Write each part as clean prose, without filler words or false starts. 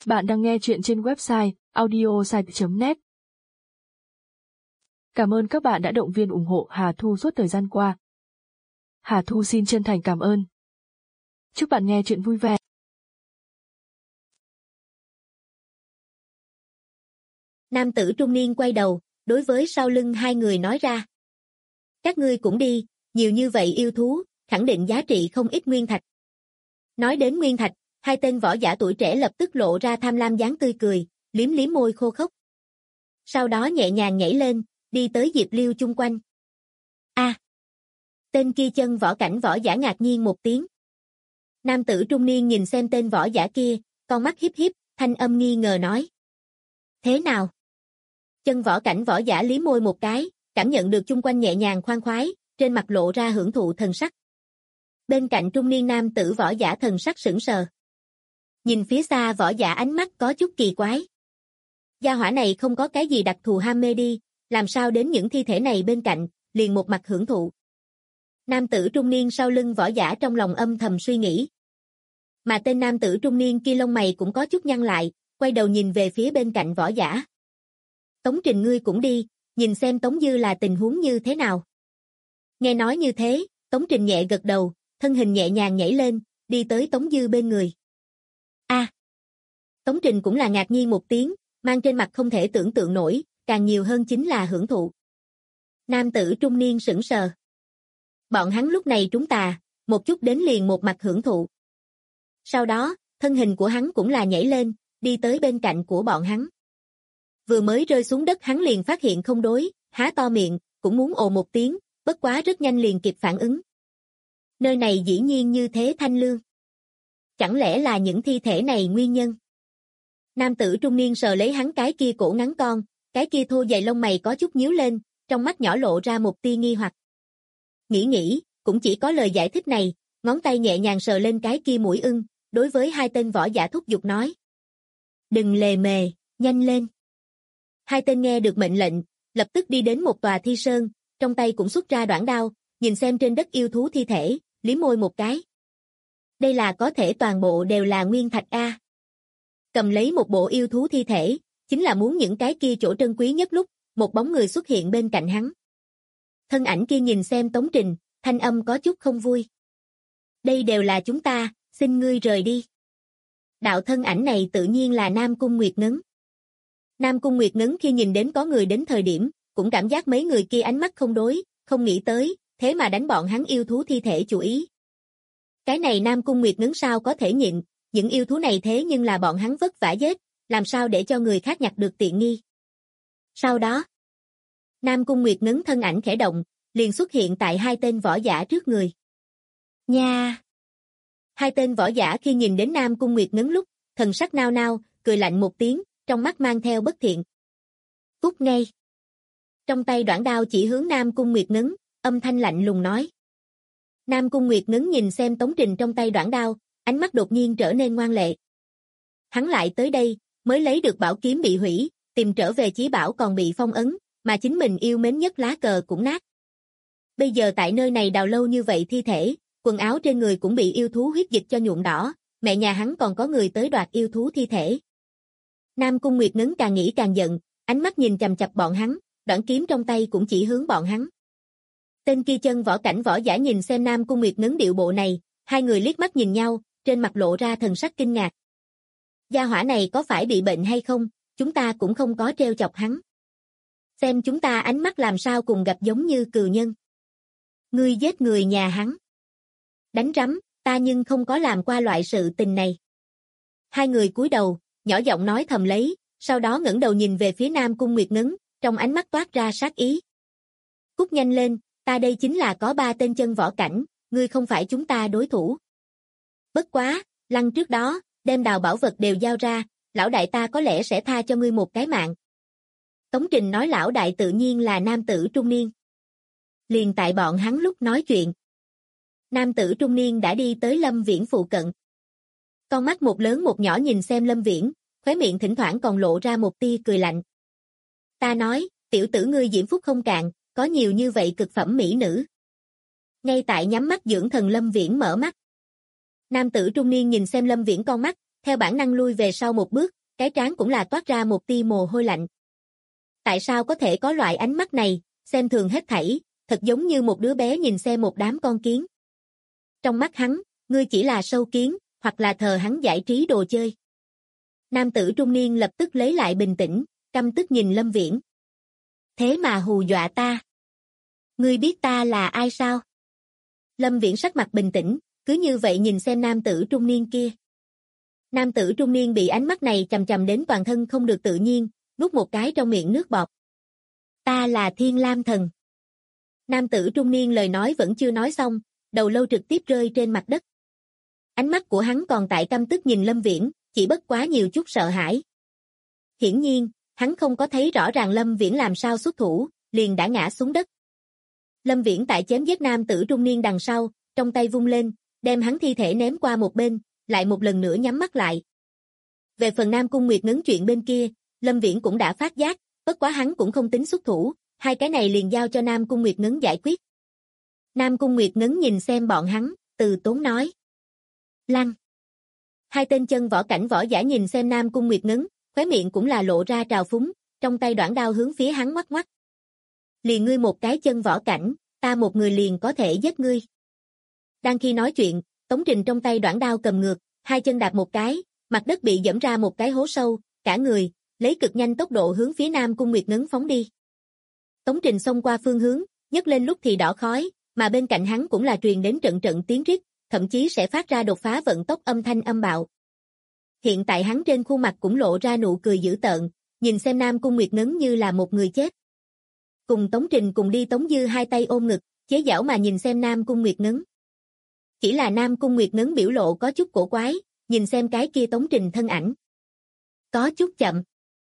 Bạn đang nghe chuyện trên website audiosite.net. Cảm ơn các bạn đã động viên ủng hộ Hà Thu suốt thời gian qua. Hà Thu xin chân thành cảm ơn. Chúc bạn nghe chuyện vui vẻ. Nam tử trung niên quay đầu, đối với sau lưng hai người nói ra. Các ngươi cũng đi, nhiều như vậy yêu thú, khẳng định giá trị không ít nguyên thạch. Nói đến nguyên thạch, hai tên võ giả tuổi trẻ lập tức lộ ra tham lam dáng tươi cười, liếm liếm môi khô khốc. Sau đó nhẹ nhàng nhảy lên, đi tới Diệp Liêu chung quanh. Tên kia chân võ cảnh võ giả ngạc nhiên một tiếng. Nam tử trung niên nhìn xem tên võ giả kia, con mắt hiếp hiếp, thanh âm nghi ngờ nói. Thế nào? Chân võ cảnh võ giả liếm môi một cái, cảm nhận được chung quanh nhẹ nhàng khoan khoái, trên mặt lộ ra hưởng thụ thần sắc. Bên cạnh trung niên nam tử võ giả thần sắc sững sờ. Nhìn phía xa võ giả ánh mắt có chút kỳ quái. Gia hỏa này không có cái gì đặc thù ham mê đi, làm sao đến những thi thể này bên cạnh, liền một mặt hưởng thụ. Nam tử trung niên sau lưng võ giả trong lòng âm thầm suy nghĩ. Mà tên nam tử trung niên kia lông mày cũng có chút nhăn lại, quay đầu nhìn về phía bên cạnh võ giả. Tống Trình ngươi cũng đi, nhìn xem Tống Dư là tình huống như thế nào. Nghe nói như thế, Tống Trình nhẹ gật đầu, thân hình nhẹ nhàng nhảy lên, đi tới Tống Dư bên người. Tống Trình cũng là ngạc nhiên một tiếng, mang trên mặt không thể tưởng tượng nổi, càng nhiều hơn chính là hưởng thụ. Nam tử trung niên sững sờ. Bọn hắn lúc này trúng tà, một chút đến liền một mặt hưởng thụ. Sau đó, thân hình của hắn cũng là nhảy lên, đi tới bên cạnh của bọn hắn. Vừa mới rơi xuống đất hắn liền phát hiện không đối, há to miệng, cũng muốn ồ một tiếng, bất quá rất nhanh liền kịp phản ứng. Nơi này dĩ nhiên như thế thanh lương. Chẳng lẽ là những thi thể này nguyên nhân? Nam tử trung niên sờ lấy hắn cái kia cổ ngắn con, cái kia thô dày lông mày có chút nhíu lên, trong mắt nhỏ lộ ra một tia nghi hoặc. Nghĩ, cũng chỉ có lời giải thích này, ngón tay nhẹ nhàng sờ lên cái kia mũi ưng, đối với hai tên võ giả thúc giục nói. Đừng lề mề, nhanh lên. Hai tên nghe được mệnh lệnh, lập tức đi đến một tòa thi sơn, trong tay cũng xuất ra đoản đao, nhìn xem trên đất yêu thú thi thể, liếm môi một cái. Đây là có thể toàn bộ đều là nguyên thạch a. Cầm lấy một bộ yêu thú thi thể, chính là muốn những cái kia chỗ trân quý nhất lúc, một bóng người xuất hiện bên cạnh hắn. Thân ảnh kia nhìn xem Tống Trình, thanh âm có chút không vui. Đây đều là chúng ta, xin ngươi rời đi. Đạo thân ảnh này tự nhiên là Nam Cung Nguyệt Ngấn. Nam Cung Nguyệt Ngấn khi nhìn đến có người đến thời điểm, cũng cảm giác mấy người kia ánh mắt không đối, không nghĩ tới, thế mà đánh bọn hắn yêu thú thi thể chủ ý. Cái này Nam Cung Nguyệt Ngấn sao có thể nhịn, những yêu thú này thế nhưng là bọn hắn vất vả giết, làm sao để cho người khác nhặt được tiện nghi. Sau đó, Nam Cung Nguyệt Ngấn thân ảnh khẽ động, liền xuất hiện tại hai tên võ giả trước người. Nha! Hai tên võ giả khi nhìn đến Nam Cung Nguyệt Ngấn lúc, thần sắc nao nao, cười lạnh một tiếng, trong mắt mang theo bất thiện. Cút ngay! Trong tay đoản đao chỉ hướng Nam Cung Nguyệt Ngấn, âm thanh lạnh lùng nói. Nam Cung Nguyệt Ngấn nhìn xem Tống Trình trong tay đoản đao, ánh mắt đột nhiên trở nên ngoan lệ. Hắn lại tới đây, mới lấy được bảo kiếm bị hủy, tìm trở về chí bảo còn bị phong ấn, mà chính mình yêu mến nhất lá cờ cũng nát. Bây giờ tại nơi này đào lâu như vậy thi thể, quần áo trên người cũng bị yêu thú huyết dịch cho nhuộm đỏ, mẹ nhà hắn còn có người tới đoạt yêu thú thi thể. Nam Cung Nguyệt Ngấn càng nghĩ càng giận, ánh mắt nhìn chằm chằm bọn hắn, đoản kiếm trong tay cũng chỉ hướng bọn hắn. Tên kia chân võ cảnh võ giả nhìn xem Nam Cung Nguyệt Ngấn điệu bộ này, hai người liếc mắt nhìn nhau, trên mặt lộ ra thần sắc kinh ngạc. Gia hỏa này có phải bị bệnh hay không, chúng ta cũng không có treo chọc hắn. Xem chúng ta ánh mắt làm sao cùng gặp giống như cừu nhân. Ngươi giết người nhà hắn. Đánh rắm, ta nhưng không có làm qua loại sự tình này. Hai người cúi đầu, nhỏ giọng nói thầm lấy, sau đó ngẩng đầu nhìn về phía Nam Cung Nguyệt Ngấn, trong ánh mắt toát ra sát ý. Cút nhanh lên, ta đây chính là có 3 tên chân võ cảnh, ngươi không phải chúng ta đối thủ. Bất quá, lăng trước đó, đem đào bảo vật đều giao ra, lão đại ta có lẽ sẽ tha cho ngươi một cái mạng. Tống Trình nói lão đại tự nhiên là nam tử trung niên. Liền tại bọn hắn lúc nói chuyện. Nam tử trung niên đã đi tới Lâm Viễn phụ cận. Con mắt một lớn một nhỏ nhìn xem Lâm Viễn, khóe miệng thỉnh thoảng còn lộ ra một tia cười lạnh. Ta nói, tiểu tử ngươi diễm phúc không cạn, có nhiều như vậy cực phẩm mỹ nữ. Ngay tại nhắm mắt dưỡng thần Lâm Viễn mở mắt. Nam tử trung niên nhìn xem Lâm Viễn con mắt, theo bản năng lui về sau một bước, cái trán cũng là toát ra một tia mồ hôi lạnh. Tại sao có thể có loại ánh mắt này, xem thường hết thảy, thật giống như một đứa bé nhìn xem một đám con kiến. Trong mắt hắn, ngươi chỉ là sâu kiến, hoặc là thờ hắn giải trí đồ chơi. Nam tử trung niên lập tức lấy lại bình tĩnh, căm tức nhìn Lâm Viễn. Thế mà hù dọa ta. Ngươi biết ta là ai sao? Lâm Viễn sắc mặt bình tĩnh, cứ như vậy nhìn xem nam tử trung niên kia. Nam tử trung niên bị ánh mắt này chằm chằm đến toàn thân không được tự nhiên, nuốt một cái trong miệng nước bọt. Ta là Thiên Lam Thần. Nam tử trung niên lời nói vẫn chưa nói xong, đầu lâu trực tiếp rơi trên mặt đất. Ánh mắt của hắn còn tại căm tức nhìn Lâm Viễn, chỉ bất quá nhiều chút sợ hãi. Hiển nhiên, hắn không có thấy rõ ràng Lâm Viễn làm sao xuất thủ, liền đã ngã xuống đất. Lâm Viễn tại chém giết nam tử trung niên đằng sau, trong tay vung lên, đem hắn thi thể ném qua một bên, lại một lần nữa nhắm mắt lại. Về phần Nam Cung Nguyệt Ngấn chuyện bên kia, Lâm Viễn cũng đã phát giác, bất quá hắn cũng không tính xuất thủ, hai cái này liền giao cho Nam Cung Nguyệt Ngấn giải quyết. Nam Cung Nguyệt Ngấn nhìn xem bọn hắn, từ tốn nói. Lăng. Hai tên chân võ cảnh võ giả nhìn xem Nam Cung Nguyệt Ngấn, khóe miệng cũng là lộ ra trào phúng, trong tay đoản đao hướng phía hắn ngoắc ngoắc. Liền ngươi một cái chân võ cảnh, ta một người liền có thể giết ngươi. Đang khi nói chuyện, Tống Trình trong tay đoản đao cầm ngược, hai chân đạp một cái, mặt đất bị dẫm ra một cái hố sâu, cả người, lấy cực nhanh tốc độ hướng phía Nam Cung Nguyệt Ngấn phóng đi. Tống Trình xông qua phương hướng, nhấc lên lúc thì đỏ khói, mà bên cạnh hắn cũng là truyền đến trận trận tiếng rít, thậm chí sẽ phát ra đột phá vận tốc âm thanh âm bạo. Hiện tại hắn trên khuôn mặt cũng lộ ra nụ cười dữ tợn, nhìn xem Nam Cung Nguyệt Ngấn như là một người chết. Cùng Tống Trình cùng đi Tống Dư hai tay ôm ngực, chế giễu mà nhìn xem Nam Cung Nguyệt Ngấn. Chỉ là Nam Cung Nguyệt Ngấn biểu lộ có chút cổ quái, nhìn xem cái kia Tống Trình thân ảnh. Có chút chậm.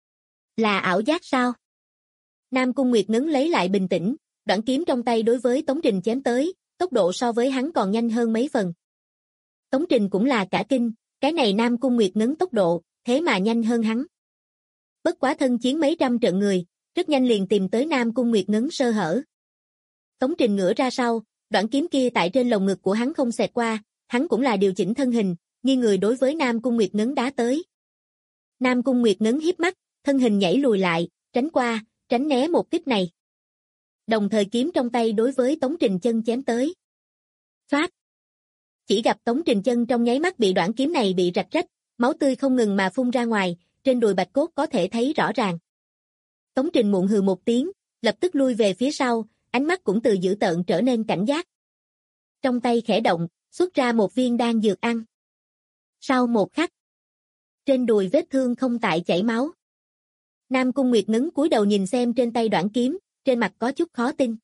Là ảo giác sao? Nam Cung Nguyệt Ngấn lấy lại bình tĩnh, đoạn kiếm trong tay đối với Tống Trình chém tới, tốc độ so với hắn còn nhanh hơn mấy phần. Tống Trình cũng là cả kinh, cái này Nam Cung Nguyệt Ngấn tốc độ, thế mà nhanh hơn hắn. Bất quá thân chiến mấy trăm trận người, rất nhanh liền tìm tới Nam Cung Nguyệt Ngấn sơ hở. Tống Trình ngửa ra sau, đoạn kiếm kia tại trên lồng ngực của hắn không xẹt qua, hắn cũng là điều chỉnh thân hình, nghiêng người đối với Nam Cung Nguyệt Ngấn đá tới. Nam Cung Nguyệt Ngấn híp mắt, thân hình nhảy lùi lại, tránh qua, tránh né một kích này. Đồng thời kiếm trong tay đối với Tống Trình chân chém tới. Phát. Chỉ gặp Tống Trình chân trong nháy mắt bị đoạn kiếm này bị rạch rách, máu tươi không ngừng mà phun ra ngoài, trên đùi bạch cốt có thể thấy rõ ràng. Tống Trình muộn hừ một tiếng, lập tức lui về phía sau, ánh mắt cũng từ dữ tợn trở nên cảnh giác. Trong tay khẽ động, xuất ra một viên đan dược ăn. Sau một khắc, trên đùi vết thương không tại chảy máu. Nam Cung Nguyệt Ngấn cúi đầu nhìn xem trên tay đoạn kiếm, trên mặt có chút khó tin.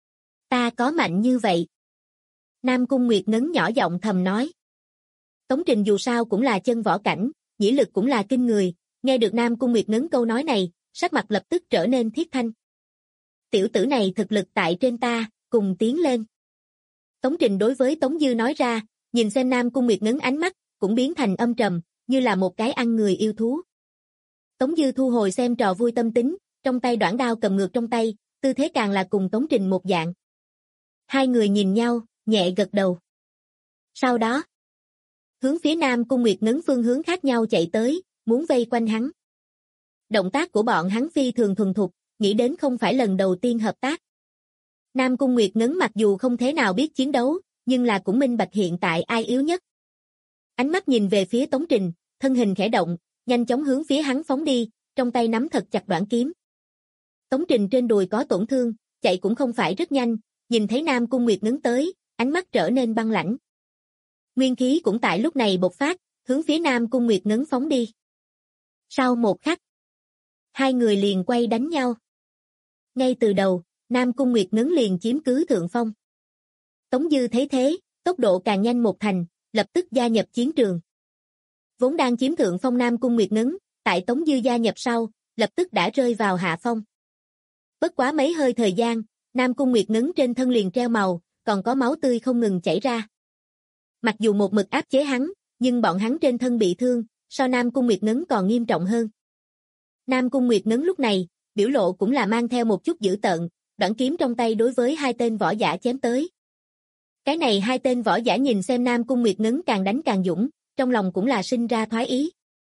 Ta có mạnh như vậy? Nam Cung Nguyệt Ngấn nhỏ giọng thầm nói. Tống Trình dù sao cũng là chân võ cảnh, nhĩ lực cũng là kinh người, nghe được Nam Cung Nguyệt Ngấn câu nói này, sắc mặt lập tức trở nên thiết thanh. Tiểu tử này thực lực tại trên ta, cùng tiến lên. Tống Trình đối với Tống Dư nói ra, nhìn xem Nam Cung Nguyệt Ngấn ánh mắt, cũng biến thành âm trầm, như là một cái ăn người yêu thú. Tống Dư thu hồi xem trò vui tâm tính, trong tay đoản đao cầm ngược trong tay, tư thế càng là cùng Tống Trình một dạng. Hai người nhìn nhau, nhẹ gật đầu. Sau đó, hướng phía Nam Cung Nguyệt Ngấn phương hướng khác nhau chạy tới, muốn vây quanh hắn. Động tác của bọn hắn phi thường thuần thục, nghĩ đến không phải lần đầu tiên hợp tác. Nam Cung Nguyệt Ngấn mặc dù không thế nào biết chiến đấu, nhưng là cũng minh bạch hiện tại ai yếu nhất. Ánh mắt nhìn về phía Tống Trình, thân hình khẽ động, nhanh chóng hướng phía hắn phóng đi, trong tay nắm thật chặt đoạn kiếm. Tống Trình trên đùi có tổn thương, chạy cũng không phải rất nhanh, nhìn thấy Nam Cung Nguyệt Ngấn tới, ánh mắt trở nên băng lãnh. Nguyên khí cũng tại lúc này bộc phát, hướng phía Nam Cung Nguyệt Ngấn phóng đi. Sau một khắc, hai người liền quay đánh nhau. Ngay từ đầu, Nam Cung Nguyệt Ngấn liền chiếm cứ thượng phong. Tống Dư thấy thế, tốc độ càng nhanh một thành, lập tức gia nhập chiến trường. Vốn đang chiếm thượng phong Nam Cung Nguyệt Ngấn, tại Tống Dư gia nhập sau, lập tức đã rơi vào hạ phong. Bất quá mấy hơi thời gian, Nam Cung Nguyệt Ngấn trên thân liền treo màu, còn có máu tươi không ngừng chảy ra. Mặc dù một mực áp chế hắn, nhưng bọn hắn trên thân bị thương, so Nam Cung Nguyệt Ngấn còn nghiêm trọng hơn. Nam Cung Nguyệt Ngấn lúc này, biểu lộ cũng là mang theo một chút dữ tợn, đoạn kiếm trong tay đối với hai tên võ giả chém tới. Cái này hai tên võ giả nhìn xem Nam Cung Nguyệt Ngấn càng đánh càng dũng, trong lòng cũng là sinh ra thoái ý.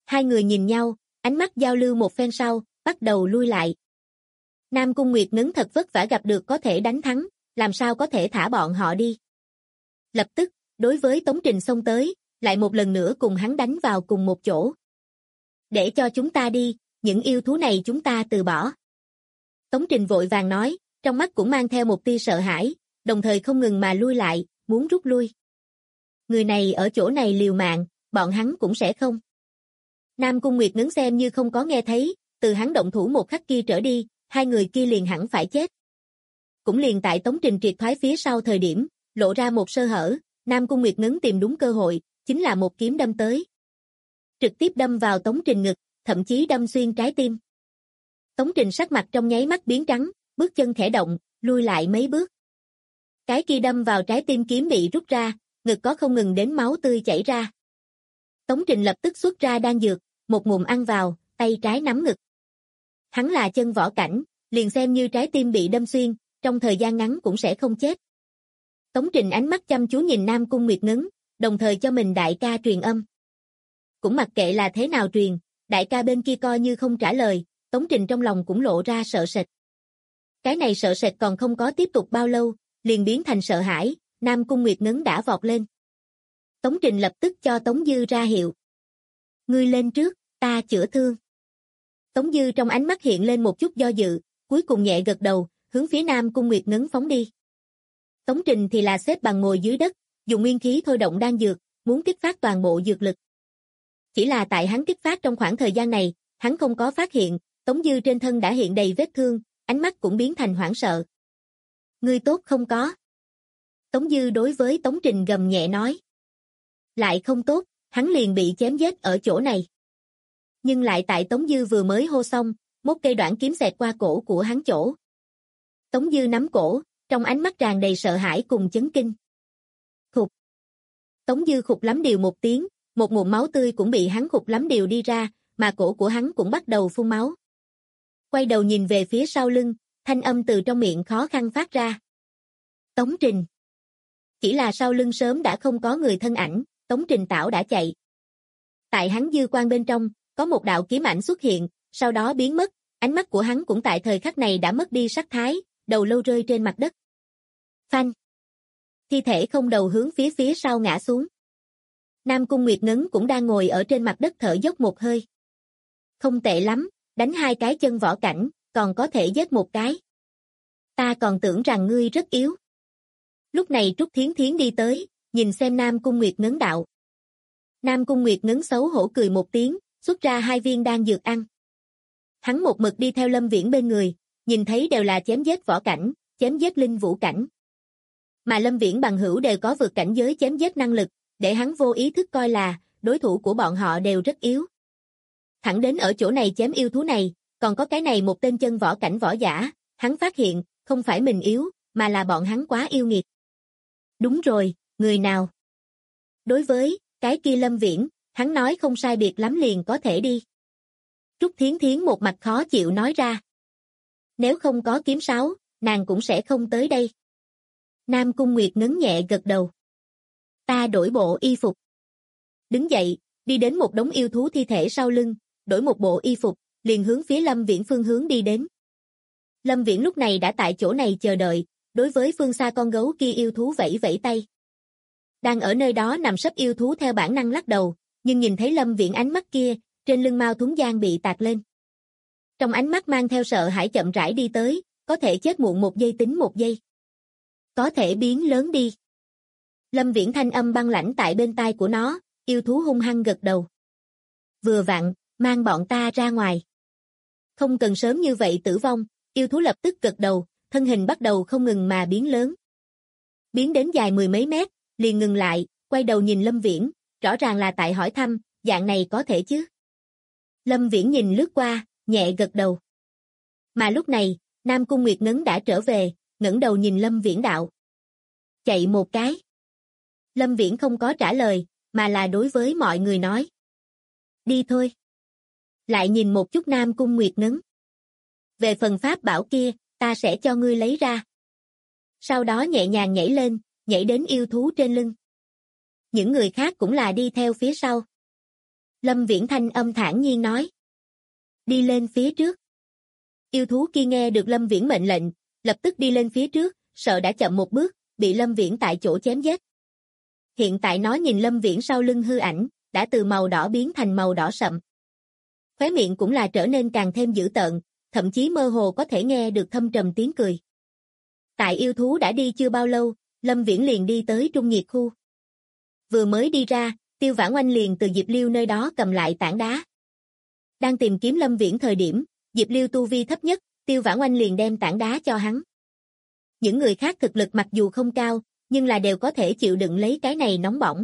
Hai người nhìn nhau, ánh mắt giao lưu một phen sau, bắt đầu lui lại. Nam Cung Nguyệt Ngấn thật vất vả gặp được có thể đánh thắng, làm sao có thể thả bọn họ đi. Lập tức, đối với Tống Trình xông tới, lại một lần nữa cùng hắn đánh vào cùng một chỗ. Để cho chúng ta đi, những yêu thú này chúng ta từ bỏ. Tống Trình vội vàng nói, trong mắt cũng mang theo một tia sợ hãi, đồng thời không ngừng mà lui lại, muốn rút lui. Người này ở chỗ này liều mạng, bọn hắn cũng sẽ không. Nam Cung Nguyệt Ngấn xem như không có nghe thấy, từ hắn động thủ một khắc kia trở đi, hai người kia liền hẳn phải chết. Cũng liền tại Tống Trình triệt thoái phía sau thời điểm, lộ ra một sơ hở, Nam Cung Nguyệt Ngấn tìm đúng cơ hội, chính là một kiếm đâm tới. Trực tiếp đâm vào Tống Trình ngực, thậm chí đâm xuyên trái tim. Tống Trình sắc mặt trong nháy mắt biến trắng, bước chân khẽ động, lui lại mấy bước. Cái kia đâm vào trái tim kiếm bị rút ra, ngực có không ngừng đến máu tươi chảy ra. Tống Trình lập tức xuất ra đan dược, một ngụm ăn vào, tay trái nắm ngực. Hắn là chân võ cảnh, liền xem như trái tim bị đâm xuyên, trong thời gian ngắn cũng sẽ không chết. Tống Trình ánh mắt chăm chú nhìn Nam Cung Nguyệt Ngấn, đồng thời cho mình đại ca truyền âm. Cũng mặc kệ là thế nào truyền, đại ca bên kia coi như không trả lời, Tống Trình trong lòng cũng lộ ra sợ sệt. Cái này sợ sệt còn không có tiếp tục bao lâu, liền biến thành sợ hãi, Nam Cung Nguyệt Ngấn đã vọt lên. Tống Trình lập tức cho Tống Dư ra hiệu. Ngươi lên trước, ta chữa thương. Tống Dư trong ánh mắt hiện lên một chút do dự, cuối cùng nhẹ gật đầu, hướng phía Nam Cung Nguyệt Ngấn phóng đi. Tống Trình thì là xếp bằng ngồi dưới đất, dùng nguyên khí thôi động đan dược, muốn kích phát toàn bộ dược lực. Chỉ là tại hắn kích phát trong khoảng thời gian này, hắn không có phát hiện, Tống Dư trên thân đã hiện đầy vết thương, ánh mắt cũng biến thành hoảng sợ. Ngươi tốt không có. Tống Dư đối với Tống Trình gầm nhẹ nói. Lại không tốt, hắn liền bị chém giết ở chỗ này. Nhưng lại tại Tống Dư vừa mới hô xong, một cây đoạn kiếm xẹt qua cổ của hắn chỗ. Tống Dư nắm cổ, trong ánh mắt tràn đầy sợ hãi cùng chấn kinh. Khục. Tống Dư khục lắm điều một tiếng, một ngụm máu tươi cũng bị hắn khục lắm điều đi ra, mà cổ của hắn cũng bắt đầu phun máu. Quay đầu nhìn về phía sau lưng, thanh âm từ trong miệng khó khăn phát ra. Tống Trình. Chỉ là sau lưng sớm đã không có người thân ảnh, Tống Trình tảo đã chạy. Tại hắn dư quan bên trong, có một đạo kiếm ảnh xuất hiện, sau đó biến mất, ánh mắt của hắn cũng tại thời khắc này đã mất đi sắc thái, đầu lâu rơi trên mặt đất. Phanh. Thi thể không đầu hướng phía sau ngã xuống. Nam Cung Nguyệt Ngấn cũng đang ngồi ở trên mặt đất thở dốc một hơi. Không tệ lắm, đánh hai cái chân võ cảnh, còn có thể giết một cái. Ta còn tưởng rằng ngươi rất yếu. Lúc này Trúc Thiến Thiến đi tới, nhìn xem Nam Cung Nguyệt Ngấn đạo. Nam Cung Nguyệt Ngấn xấu hổ cười một tiếng, xuất ra 2 viên đan dược ăn. Hắn một mực đi theo Lâm Viễn bên người, nhìn thấy đều là chém giết võ cảnh, chém giết linh vũ cảnh. Mà Lâm Viễn bằng hữu đều có vượt cảnh giới chém giết năng lực, để hắn vô ý thức coi là đối thủ của bọn họ đều rất yếu. Thẳng đến ở chỗ này chém yêu thú này, còn có cái này một tên chân võ cảnh võ giả, hắn phát hiện, không phải mình yếu, mà là bọn hắn quá yêu nghiệt. Đúng rồi, người nào? Đối với cái kia Lâm Viễn, hắn nói không sai biệt lắm liền có thể đi. Trúc Thiến Thiến một mặt khó chịu nói ra. Nếu không có kiếm sáo, nàng cũng sẽ không tới đây. Nam Cung Nguyệt Ngấn nhẹ gật đầu. Ta đổi bộ y phục. Đứng dậy, đi đến một đống yêu thú thi thể sau lưng, đổi một bộ y phục, liền hướng phía Lâm Viễn phương hướng đi đến. Lâm Viễn lúc này đã tại chỗ này chờ đợi, đối với phương xa con gấu kia yêu thú vẫy vẫy tay. Đang ở nơi đó nằm sấp yêu thú theo bản năng lắc đầu, nhưng nhìn thấy Lâm Viễn ánh mắt kia, trên lưng mao thúng giang bị tạc lên. Trong ánh mắt mang theo sợ hãi chậm rãi đi tới, có thể chết muộn 1 giây tính 1 giây. Có thể biến lớn đi. Lâm Viễn thanh âm băng lãnh tại bên tai của nó, yêu thú hung hăng gật đầu. Vừa vặn, mang bọn ta ra ngoài. Không cần sớm như vậy tử vong, yêu thú lập tức gật đầu, thân hình bắt đầu không ngừng mà biến lớn. Biến đến dài 10 mấy mét, liền ngừng lại, quay đầu nhìn Lâm Viễn, rõ ràng là tại hỏi thăm, dạng này có thể chứ? Lâm Viễn nhìn lướt qua, nhẹ gật đầu. Mà lúc này, Nam Cung Nguyệt Ngấn đã trở về, ngẩng đầu nhìn Lâm Viễn đạo. Chạy một cái. Lâm Viễn không có trả lời, mà là đối với mọi người nói. Đi thôi. Lại nhìn một chút Nam Cung Nguyệt Ngấn. Về phần pháp bảo kia, ta sẽ cho ngươi lấy ra. Sau đó nhẹ nhàng nhảy lên, nhảy đến yêu thú trên lưng. Những người khác cũng là đi theo phía sau. Lâm Viễn thanh âm thản nhiên nói. Đi lên phía trước. Yêu thú kia nghe được Lâm Viễn mệnh lệnh, lập tức đi lên phía trước, sợ đã chậm một bước, bị Lâm Viễn tại chỗ chém giết. Hiện tại nó nhìn Lâm Viễn sau lưng hư ảnh, đã từ màu đỏ biến thành màu đỏ sậm. Khóe miệng cũng là trở nên càng thêm dữ tợn, thậm chí mơ hồ có thể nghe được thâm trầm tiếng cười. Tại yêu thú đã đi chưa bao lâu, Lâm Viễn liền đi tới Trung Nhiệt khu. Vừa mới đi ra, Tiêu Vãn Oanh liền từ Diệp Liêu nơi đó cầm lại tảng đá. Đang tìm kiếm Lâm Viễn thời điểm, Diệp Liêu tu vi thấp nhất, Tiêu Vãn Oanh liền đem tảng đá cho hắn. Những người khác thực lực mặc dù không cao, nhưng là đều có thể chịu đựng lấy cái này nóng bỏng.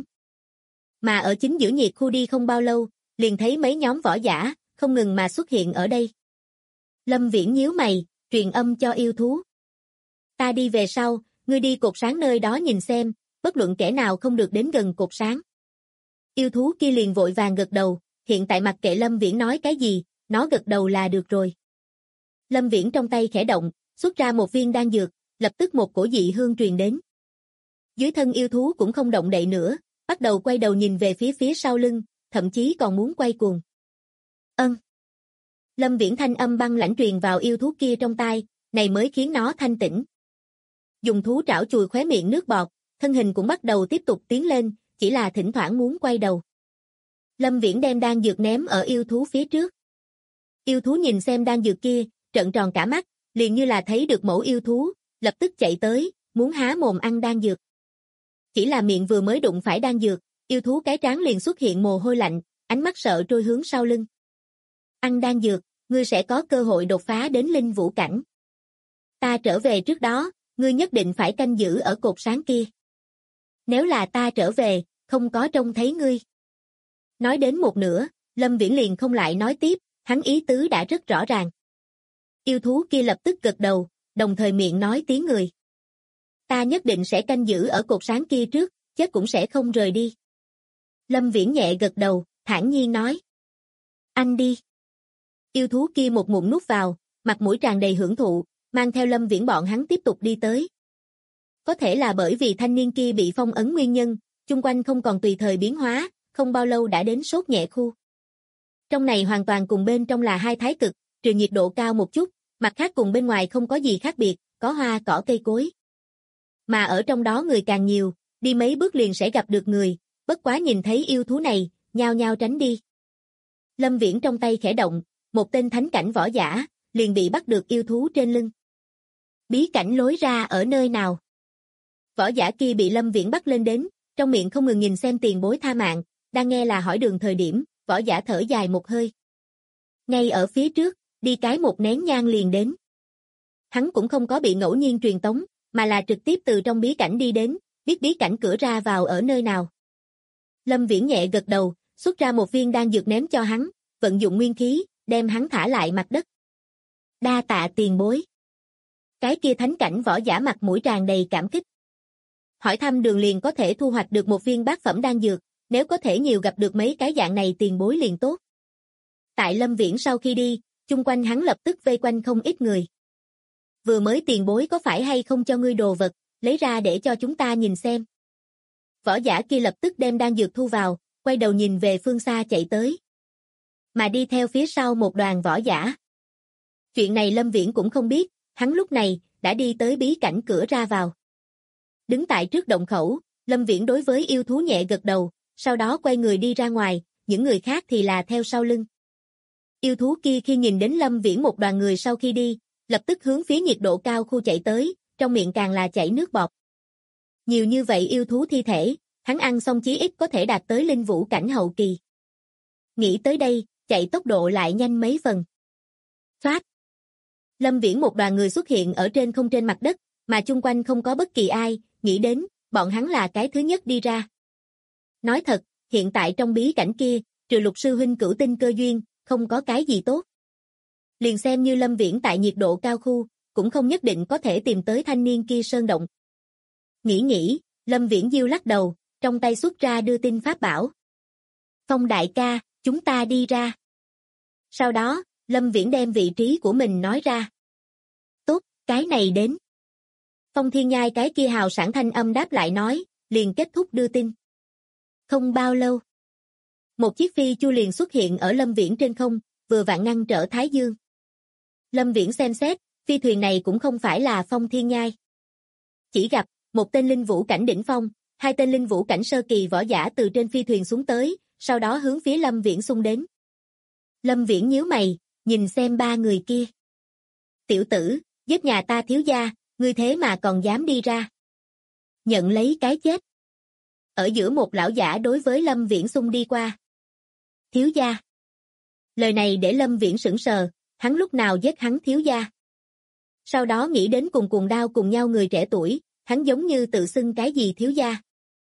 Mà ở chính giữa nhiệt khu đi không bao lâu, liền thấy mấy nhóm võ giả, không ngừng mà xuất hiện ở đây. Lâm Viễn nhíu mày, truyền âm cho yêu thú. Ta đi về sau, ngươi đi cột sáng nơi đó nhìn xem, bất luận kẻ nào không được đến gần cột sáng. Yêu thú kia liền vội vàng gật đầu, hiện tại mặc kệ Lâm Viễn nói cái gì, nó gật đầu là được rồi. Lâm Viễn trong tay khẽ động, xuất ra một viên đan dược, lập tức một cổ dị hương truyền đến. Dưới thân yêu thú cũng không động đậy nữa, bắt đầu quay đầu nhìn về phía sau lưng, thậm chí còn muốn quay cuồng. Ân. Lâm Viễn thanh âm băng lãnh truyền vào yêu thú kia trong tai, này mới khiến nó thanh tĩnh. Dùng thú trảo chùi khóe miệng nước bọt, thân hình cũng bắt đầu tiếp tục tiến lên, chỉ là thỉnh thoảng muốn quay đầu. Lâm Viễn đem đan dược ném ở yêu thú phía trước. Yêu thú nhìn xem đan dược kia, trợn tròn cả mắt, liền như là thấy được mẫu yêu thú, lập tức chạy tới, muốn há mồm ăn đan dược. Chỉ là miệng vừa mới đụng phải đan dược, yêu thú cái trán liền xuất hiện mồ hôi lạnh, ánh mắt sợ trôi hướng sau lưng. Ăn đan dược, ngươi sẽ có cơ hội đột phá đến linh vũ cảnh. Ta trở về trước đó, ngươi nhất định phải canh giữ ở cột sáng kia. Nếu là ta trở về, không có trông thấy ngươi. Nói đến một nửa, Lâm Viễn liền không lại nói tiếp, hắn ý tứ đã rất rõ ràng. Yêu thú kia lập tức gật đầu, đồng thời miệng nói tiếng người. Ta nhất định sẽ canh giữ ở cột sáng kia trước, chết cũng sẽ không rời đi. Lâm Viễn nhẹ gật đầu, thản nhiên nói. Anh đi. Yêu thú kia một ngụm nuốt vào, mặt mũi tràn đầy hưởng thụ, mang theo Lâm Viễn bọn hắn tiếp tục đi tới. Có thể là bởi vì thanh niên kia bị phong ấn nguyên nhân, chung quanh không còn tùy thời biến hóa, không bao lâu đã đến sốt nhẹ khu. Trong này hoàn toàn cùng bên trong là hai thái cực, trừ nhiệt độ cao một chút, mặt khác cùng bên ngoài không có gì khác biệt, có hoa cỏ cây cối. Mà ở trong đó người càng nhiều, đi mấy bước liền sẽ gặp được người, bất quá nhìn thấy yêu thú này, nhao nhao tránh đi. Lâm Viễn trong tay khẽ động, một tên thánh cảnh võ giả, liền bị bắt được yêu thú trên lưng. Bí cảnh lối ra ở nơi nào? Võ giả kia bị Lâm Viễn bắt lên đến, trong miệng không ngừng nhìn xem tiền bối tha mạng, đang nghe là hỏi đường thời điểm, võ giả thở dài một hơi. Ngay ở phía trước, đi cái một nén nhang liền đến. Hắn cũng không có bị ngẫu nhiên truyền tống, mà là trực tiếp từ trong bí cảnh đi đến, biết bí cảnh cửa ra vào ở nơi nào. Lâm Viễn nhẹ gật đầu, xuất ra một viên đan dược ném cho hắn, vận dụng nguyên khí, đem hắn thả lại mặt đất. Đa tạ tiền bối. Cái kia thánh cảnh võ giả mặt mũi tràn đầy cảm kích. Hỏi thăm đường liền có thể thu hoạch được một viên bát phẩm đan dược, nếu có thể nhiều gặp được mấy cái dạng này tiền bối liền tốt. Tại Lâm Viễn sau khi đi, chung quanh hắn lập tức vây quanh không ít người. Vừa mới tiền bối có phải hay không cho ngươi đồ vật, lấy ra để cho chúng ta nhìn xem. Võ giả kia lập tức đem đan dược thu vào, quay đầu nhìn về phương xa chạy tới. Mà đi theo phía sau một đoàn võ giả. Chuyện này Lâm Viễn cũng không biết, hắn lúc này đã đi tới bí cảnh cửa ra vào. Đứng tại trước động khẩu, Lâm Viễn đối với yêu thú nhẹ gật đầu, sau đó quay người đi ra ngoài, những người khác thì là theo sau lưng. Yêu thú kia khi nhìn đến Lâm Viễn một đoàn người sau khi đi, lập tức hướng phía nhiệt độ cao khu chạy tới, trong miệng càng là chảy nước bọt. Nhiều như vậy yêu thú thi thể, hắn ăn xong chí ít có thể đạt tới linh vũ cảnh hậu kỳ. Nghĩ tới đây, chạy tốc độ lại nhanh mấy phần. Phát. Lâm Viễn một đoàn người xuất hiện ở trên không trên mặt đất, mà chung quanh không có bất kỳ ai, nghĩ đến, bọn hắn là cái thứ nhất đi ra. Nói thật, hiện tại trong bí cảnh kia, trừ Lục sư huynh cửu tinh cơ duyên, không có cái gì tốt. Liền xem như Lâm Viễn tại nhiệt độ cao khu, cũng không nhất định có thể tìm tới thanh niên kia sơn động. Nghĩ, Lâm Viễn diêu lắc đầu, trong tay xuất ra đưa tin pháp bảo. Phong đại ca, chúng ta đi ra. Sau đó, Lâm Viễn đem vị trí của mình nói ra. Tốt, cái này đến. Phong Thiên Nhai cái kia hào sảng thanh âm đáp lại nói, liền kết thúc đưa tin. Không bao lâu. Một chiếc phi chu liền xuất hiện ở Lâm Viễn trên không, vừa vặn ngăn trở Thái Dương. Lâm Viễn xem xét, phi thuyền này cũng không phải là Phong Thiên Nhai. Chỉ gặp, một tên linh vũ cảnh đỉnh phong, hai tên linh vũ cảnh sơ kỳ võ giả từ trên phi thuyền xuống tới, sau đó hướng phía Lâm Viễn xung đến. Lâm Viễn nhíu mày, nhìn xem ba người kia. Tiểu tử, giết nhà ta thiếu gia, ngươi thế mà còn dám đi ra. Nhận lấy cái chết. Ở giữa một lão giả đối với Lâm Viễn xung đi qua. Thiếu gia. Lời này để Lâm Viễn sững sờ, hắn lúc nào giết hắn thiếu gia. Sau đó nghĩ đến cùng đao cùng nhau người trẻ tuổi, hắn giống như tự xưng cái gì thiếu gia.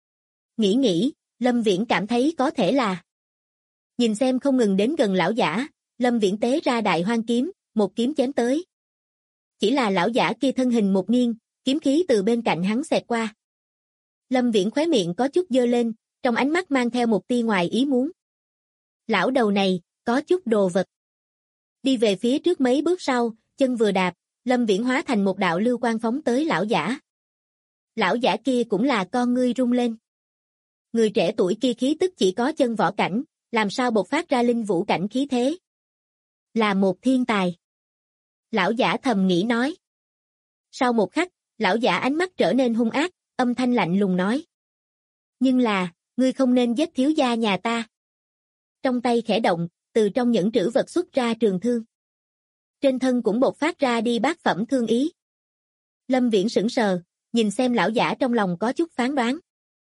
Nghĩ, Lâm Viễn cảm thấy có thể là. Nhìn xem không ngừng đến gần lão giả, Lâm Viễn tế ra đại hoang kiếm, một kiếm chém tới. Chỉ là lão giả kia thân hình một nghiêng, kiếm khí từ bên cạnh hắn xẹt qua. Lâm Viễn khóe miệng có chút giơ lên, trong ánh mắt mang theo một tia ngoài ý muốn. Lão đầu này, có chút đồ vật. Đi về phía trước mấy bước sau, chân vừa đạp, Lâm Viễn hóa thành một đạo lưu quang phóng tới lão giả. Lão giả kia cũng là con ngươi rung lên. Người trẻ tuổi kia khí tức chỉ có chân võ cảnh, làm sao bộc phát ra linh vũ cảnh khí thế. Là một thiên tài. Lão giả thầm nghĩ nói. Sau một khắc, lão giả ánh mắt trở nên hung ác, âm thanh lạnh lùng nói. Nhưng là, ngươi không nên giết thiếu gia nhà ta. Trong tay khẽ động, từ trong những trữ vật xuất ra trường thương. Trên thân cũng bộc phát ra đi bát phẩm thương ý. Lâm Viễn sững sờ, nhìn xem lão giả trong lòng có chút phán đoán.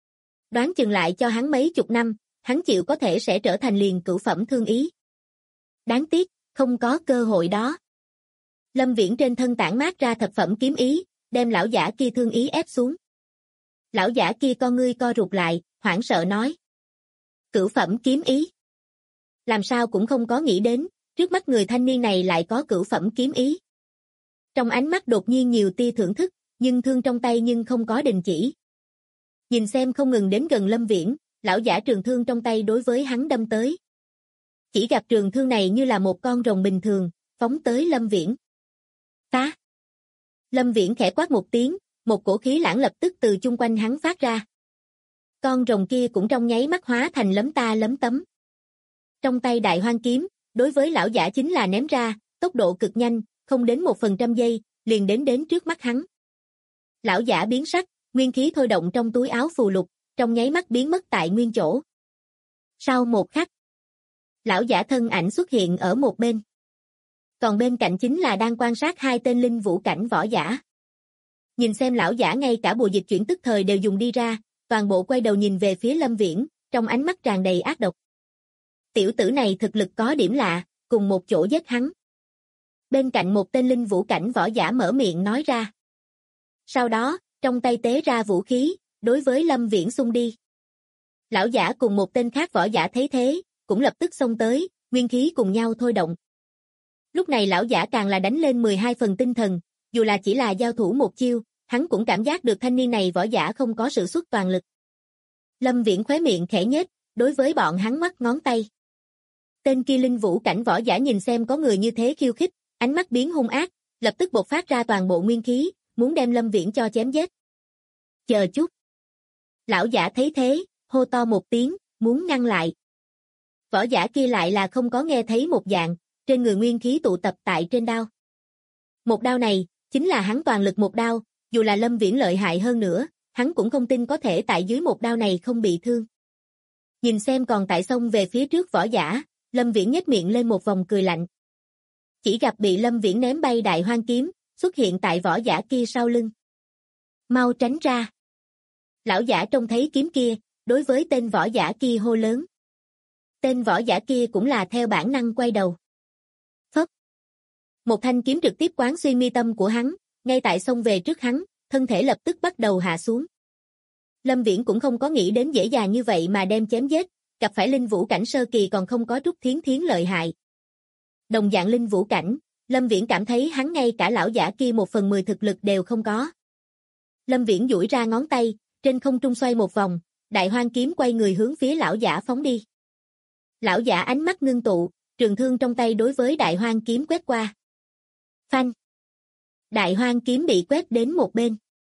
Đoán chừng lại cho hắn mấy chục năm, hắn chịu có thể sẽ trở thành liền cửu phẩm thương ý. Đáng tiếc, không có cơ hội đó. Lâm Viễn trên thân tản mát ra thập phẩm kiếm ý, đem lão giả kia thương ý ép xuống. Lão giả kia con ngươi co rụt lại, hoảng sợ nói. Cửu phẩm kiếm ý. Làm sao cũng không có nghĩ đến, trước mắt người thanh niên này lại có cửu phẩm kiếm ý. Trong ánh mắt đột nhiên nhiều tia thưởng thức, nhưng thương trong tay nhưng không có đình chỉ. Nhìn xem không ngừng đến gần Lâm Viễn, lão giả trường thương trong tay đối với hắn đâm tới. Chỉ gặp trường thương này như là một con rồng bình thường, phóng tới Lâm Viễn. Phá! Lâm Viễn khẽ quát một tiếng, một cổ khí lãng lập tức từ chung quanh hắn phát ra. Con rồng kia cũng trong nháy mắt hóa thành lấm ta lấm tấm. Trong tay đại hoang kiếm, đối với lão giả chính là ném ra, tốc độ cực nhanh, không đến 1% giây, liền đến trước mắt hắn. Lão giả biến sắc, nguyên khí thôi động trong túi áo phù lục, trong nháy mắt biến mất tại nguyên chỗ. Sau một khắc, lão giả thân ảnh xuất hiện ở một bên. Còn bên cạnh chính là đang quan sát hai tên linh vũ cảnh võ giả. Nhìn xem lão giả ngay cả bùa dịch chuyển tức thời đều dùng đi ra, toàn bộ quay đầu nhìn về phía Lâm Viễn, trong ánh mắt tràn đầy ác độc. Tiểu tử này thực lực có điểm lạ, cùng một chỗ giết hắn. Bên cạnh một tên linh vũ cảnh võ giả mở miệng nói ra. Sau đó, trong tay tế ra vũ khí, đối với Lâm Viễn xung đi. Lão giả cùng một tên khác võ giả thấy thế, cũng lập tức xông tới, nguyên khí cùng nhau thôi động. Lúc này lão giả càng là đánh lên 12 phần tinh thần, dù là chỉ là giao thủ một chiêu, hắn cũng cảm giác được thanh niên này võ giả không có sự xuất toàn lực. Lâm Viễn khóe miệng khẽ nhếch, đối với bọn hắn ngoắc ngón tay. Tên kia linh vũ cảnh võ giả nhìn xem có người như thế khiêu khích, ánh mắt biến hung ác, lập tức bộc phát ra toàn bộ nguyên khí, muốn đem Lâm Viễn cho chém giết. Chờ chút. Lão giả thấy thế, hô to một tiếng, muốn ngăn lại. Võ giả kia lại là không có nghe thấy một dạng, trên người nguyên khí tụ tập tại trên đao. Một đao này, chính là hắn toàn lực một đao, dù là Lâm Viễn lợi hại hơn nữa, hắn cũng không tin có thể tại dưới một đao này không bị thương. Nhìn xem còn tại xông về phía trước võ giả, Lâm Viễn nhếch miệng lên một vòng cười lạnh. Chỉ gặp bị Lâm Viễn ném bay đại hoang kiếm, xuất hiện tại võ giả kia sau lưng. Mau tránh ra. Lão giả trông thấy kiếm kia, đối với tên võ giả kia hô lớn. Tên võ giả kia cũng là theo bản năng quay đầu. Phốc. Một thanh kiếm trực tiếp quán xuyên mi tâm của hắn, ngay tại xông về trước hắn, thân thể lập tức bắt đầu hạ xuống. Lâm Viễn cũng không có nghĩ đến dễ dàng như vậy mà đem chém giết, gặp phải linh vũ cảnh sơ kỳ còn không có chút thiến lợi hại. Đồng dạng linh vũ cảnh, Lâm Viễn cảm thấy hắn ngay cả lão giả kia 1/10 thực lực đều không có. Lâm Viễn duỗi ra ngón tay, trên không trung xoay một vòng, đại hoang kiếm quay người hướng phía lão giả phóng đi. Lão giả ánh mắt ngưng tụ, trường thương trong tay đối với đại hoang kiếm quét qua. Phanh! Đại hoang kiếm bị quét đến một bên.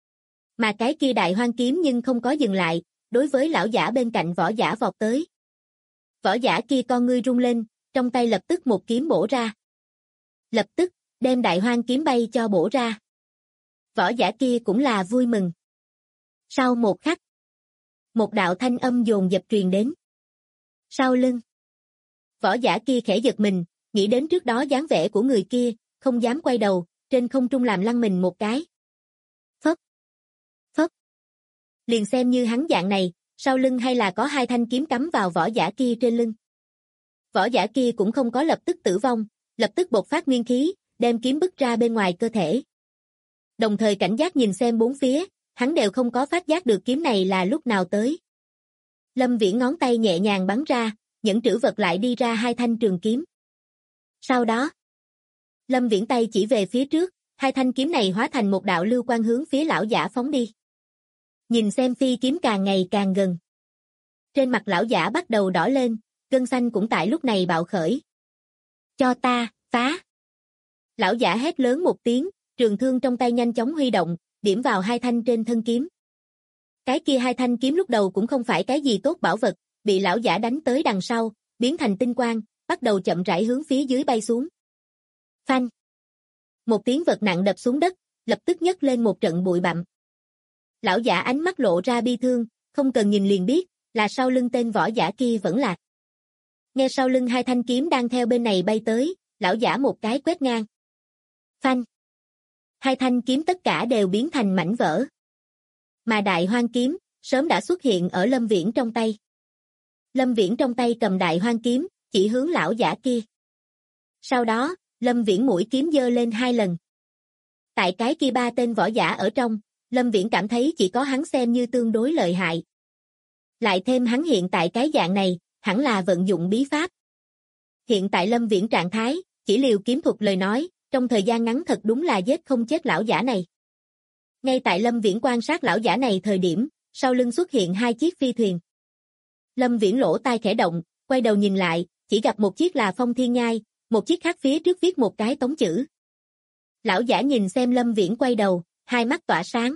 Mà cái kia đại hoang kiếm nhưng không có dừng lại, đối với lão giả bên cạnh võ giả vọt tới. Võ giả kia con ngươi rung lên, trong tay lập tức một kiếm bổ ra. Lập tức, đem đại hoang kiếm bay cho bổ ra. Võ giả kia cũng là vui mừng. Sau một khắc, một đạo thanh âm dồn dập truyền đến. Sau lưng, võ giả kia khẽ giật mình, nghĩ đến trước đó dáng vẻ của người kia, không dám quay đầu, trên không trung làm lăn mình một cái. Phất, phất. Liền xem như hắn dạng này, sau lưng hay là có hai thanh kiếm cắm vào võ giả kia trên lưng. Võ giả kia cũng không có lập tức tử vong, lập tức bộc phát nguyên khí, đem kiếm bứt ra bên ngoài cơ thể. Đồng thời cảnh giác nhìn xem bốn phía, hắn đều không có phát giác được kiếm này là lúc nào tới. Lâm Viễn ngón tay nhẹ nhàng bắn ra, nhẫn trữ vật lại đi ra hai thanh trường kiếm. Sau đó, Lâm Viễn tay chỉ về phía trước, hai thanh kiếm này hóa thành một đạo lưu quang hướng phía lão giả phóng đi. Nhìn xem phi kiếm càng ngày càng gần. Trên mặt lão giả bắt đầu đỏ lên, gân xanh cũng tại lúc này bạo khởi. Cho ta, phá! Lão giả hét lớn một tiếng, trường thương trong tay nhanh chóng huy động, điểm vào hai thanh trên thân kiếm. Cái kia hai thanh kiếm lúc đầu cũng không phải cái gì tốt bảo vật, bị lão giả đánh tới đằng sau, biến thành tinh quang, bắt đầu chậm rãi hướng phía dưới bay xuống. Phanh! Một tiếng vật nặng đập xuống đất, lập tức nhấc lên một trận bụi bặm. Lão giả ánh mắt lộ ra bi thương, không cần nhìn liền biết, là sau lưng tên võ giả kia vẫn lạc. Nghe sau lưng hai thanh kiếm đang theo bên này bay tới, lão giả một cái quét ngang. Phanh! Hai thanh kiếm tất cả đều biến thành mảnh vỡ. Mà đại hoang kiếm, sớm đã xuất hiện ở Lâm Viễn trong tay. Lâm Viễn trong tay cầm đại hoang kiếm, chỉ hướng lão giả kia. Sau đó, Lâm Viễn mũi kiếm giơ lên hai lần. Tại cái kia ba tên võ giả ở trong, Lâm Viễn cảm thấy chỉ có hắn xem như tương đối lợi hại. Lại thêm hắn hiện tại cái dạng này, hẳn là vận dụng bí pháp. Hiện tại Lâm Viễn trạng thái, chỉ liều kiếm thuật lời nói, trong thời gian ngắn thật đúng là giết không chết lão giả này. Ngay tại Lâm Viễn quan sát lão giả này thời điểm, sau lưng xuất hiện hai chiếc phi thuyền. Lâm Viễn lỗ tai khẽ động, quay đầu nhìn lại, chỉ gặp một chiếc là Phong Thiên Nhai, một chiếc khác phía trước viết một cái tống chữ. Lão giả nhìn xem Lâm Viễn quay đầu, hai mắt tỏa sáng.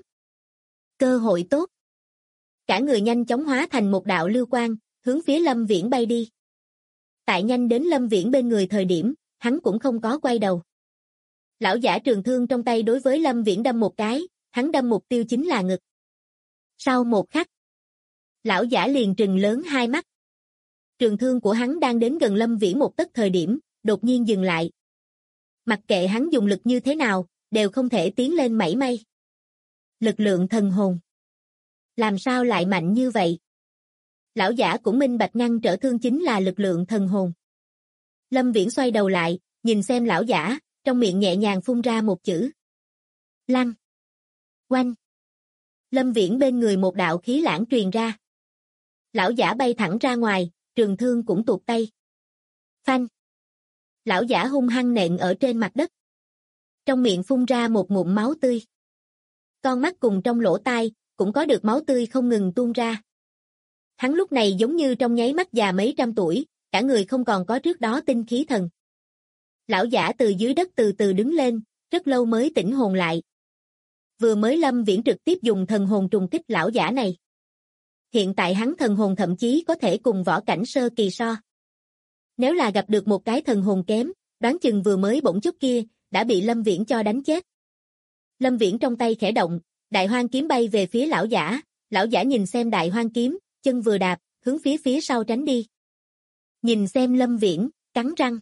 Cơ hội tốt. Cả người nhanh chóng hóa thành một đạo lưu quang, hướng phía Lâm Viễn bay đi. Tại nhanh đến Lâm Viễn bên người thời điểm, hắn cũng không có quay đầu. Lão giả trường thương trong tay đối với Lâm Viễn đâm một cái, hắn đâm mục tiêu chính là ngực. Sau một khắc, lão giả liền trừng lớn hai mắt. Trường thương của hắn đang đến gần Lâm Viễn một tấc thời điểm, đột nhiên dừng lại. Mặc kệ hắn dùng lực như thế nào, đều không thể tiến lên mảy may. Lực lượng thần hồn. Làm sao lại mạnh như vậy? Lão giả cũng minh bạch ngăn trở thương chính là lực lượng thần hồn. Lâm Viễn xoay đầu lại, nhìn xem lão giả, trong miệng nhẹ nhàng phun ra một chữ. Lăng. Oanh. Lâm Viễn bên người một đạo khí lãng truyền ra. Lão giả bay thẳng ra ngoài, trường thương cũng tuột tay. Phanh. Lão giả hung hăng nện ở trên mặt đất. Trong miệng phun ra một ngụm máu tươi. Con mắt cùng trong lỗ tai, cũng có được máu tươi không ngừng tuôn ra. Hắn lúc này giống như trong nháy mắt già mấy trăm tuổi, cả người không còn có trước đó tinh khí thần. Lão giả từ dưới đất từ từ đứng lên, rất lâu mới tỉnh hồn lại. Vừa mới Lâm Viễn trực tiếp dùng thần hồn trùng kích lão giả này. Hiện tại hắn thần hồn thậm chí có thể cùng võ cảnh sơ kỳ so. Nếu là gặp được một cái thần hồn kém, đoán chừng vừa mới bỗng chút kia, đã bị Lâm Viễn cho đánh chết. Lâm Viễn trong tay khẽ động, đại hoang kiếm bay về phía lão giả nhìn xem đại hoang kiếm, chân vừa đạp, hướng phía sau tránh đi. Nhìn xem Lâm Viễn, cắn răng.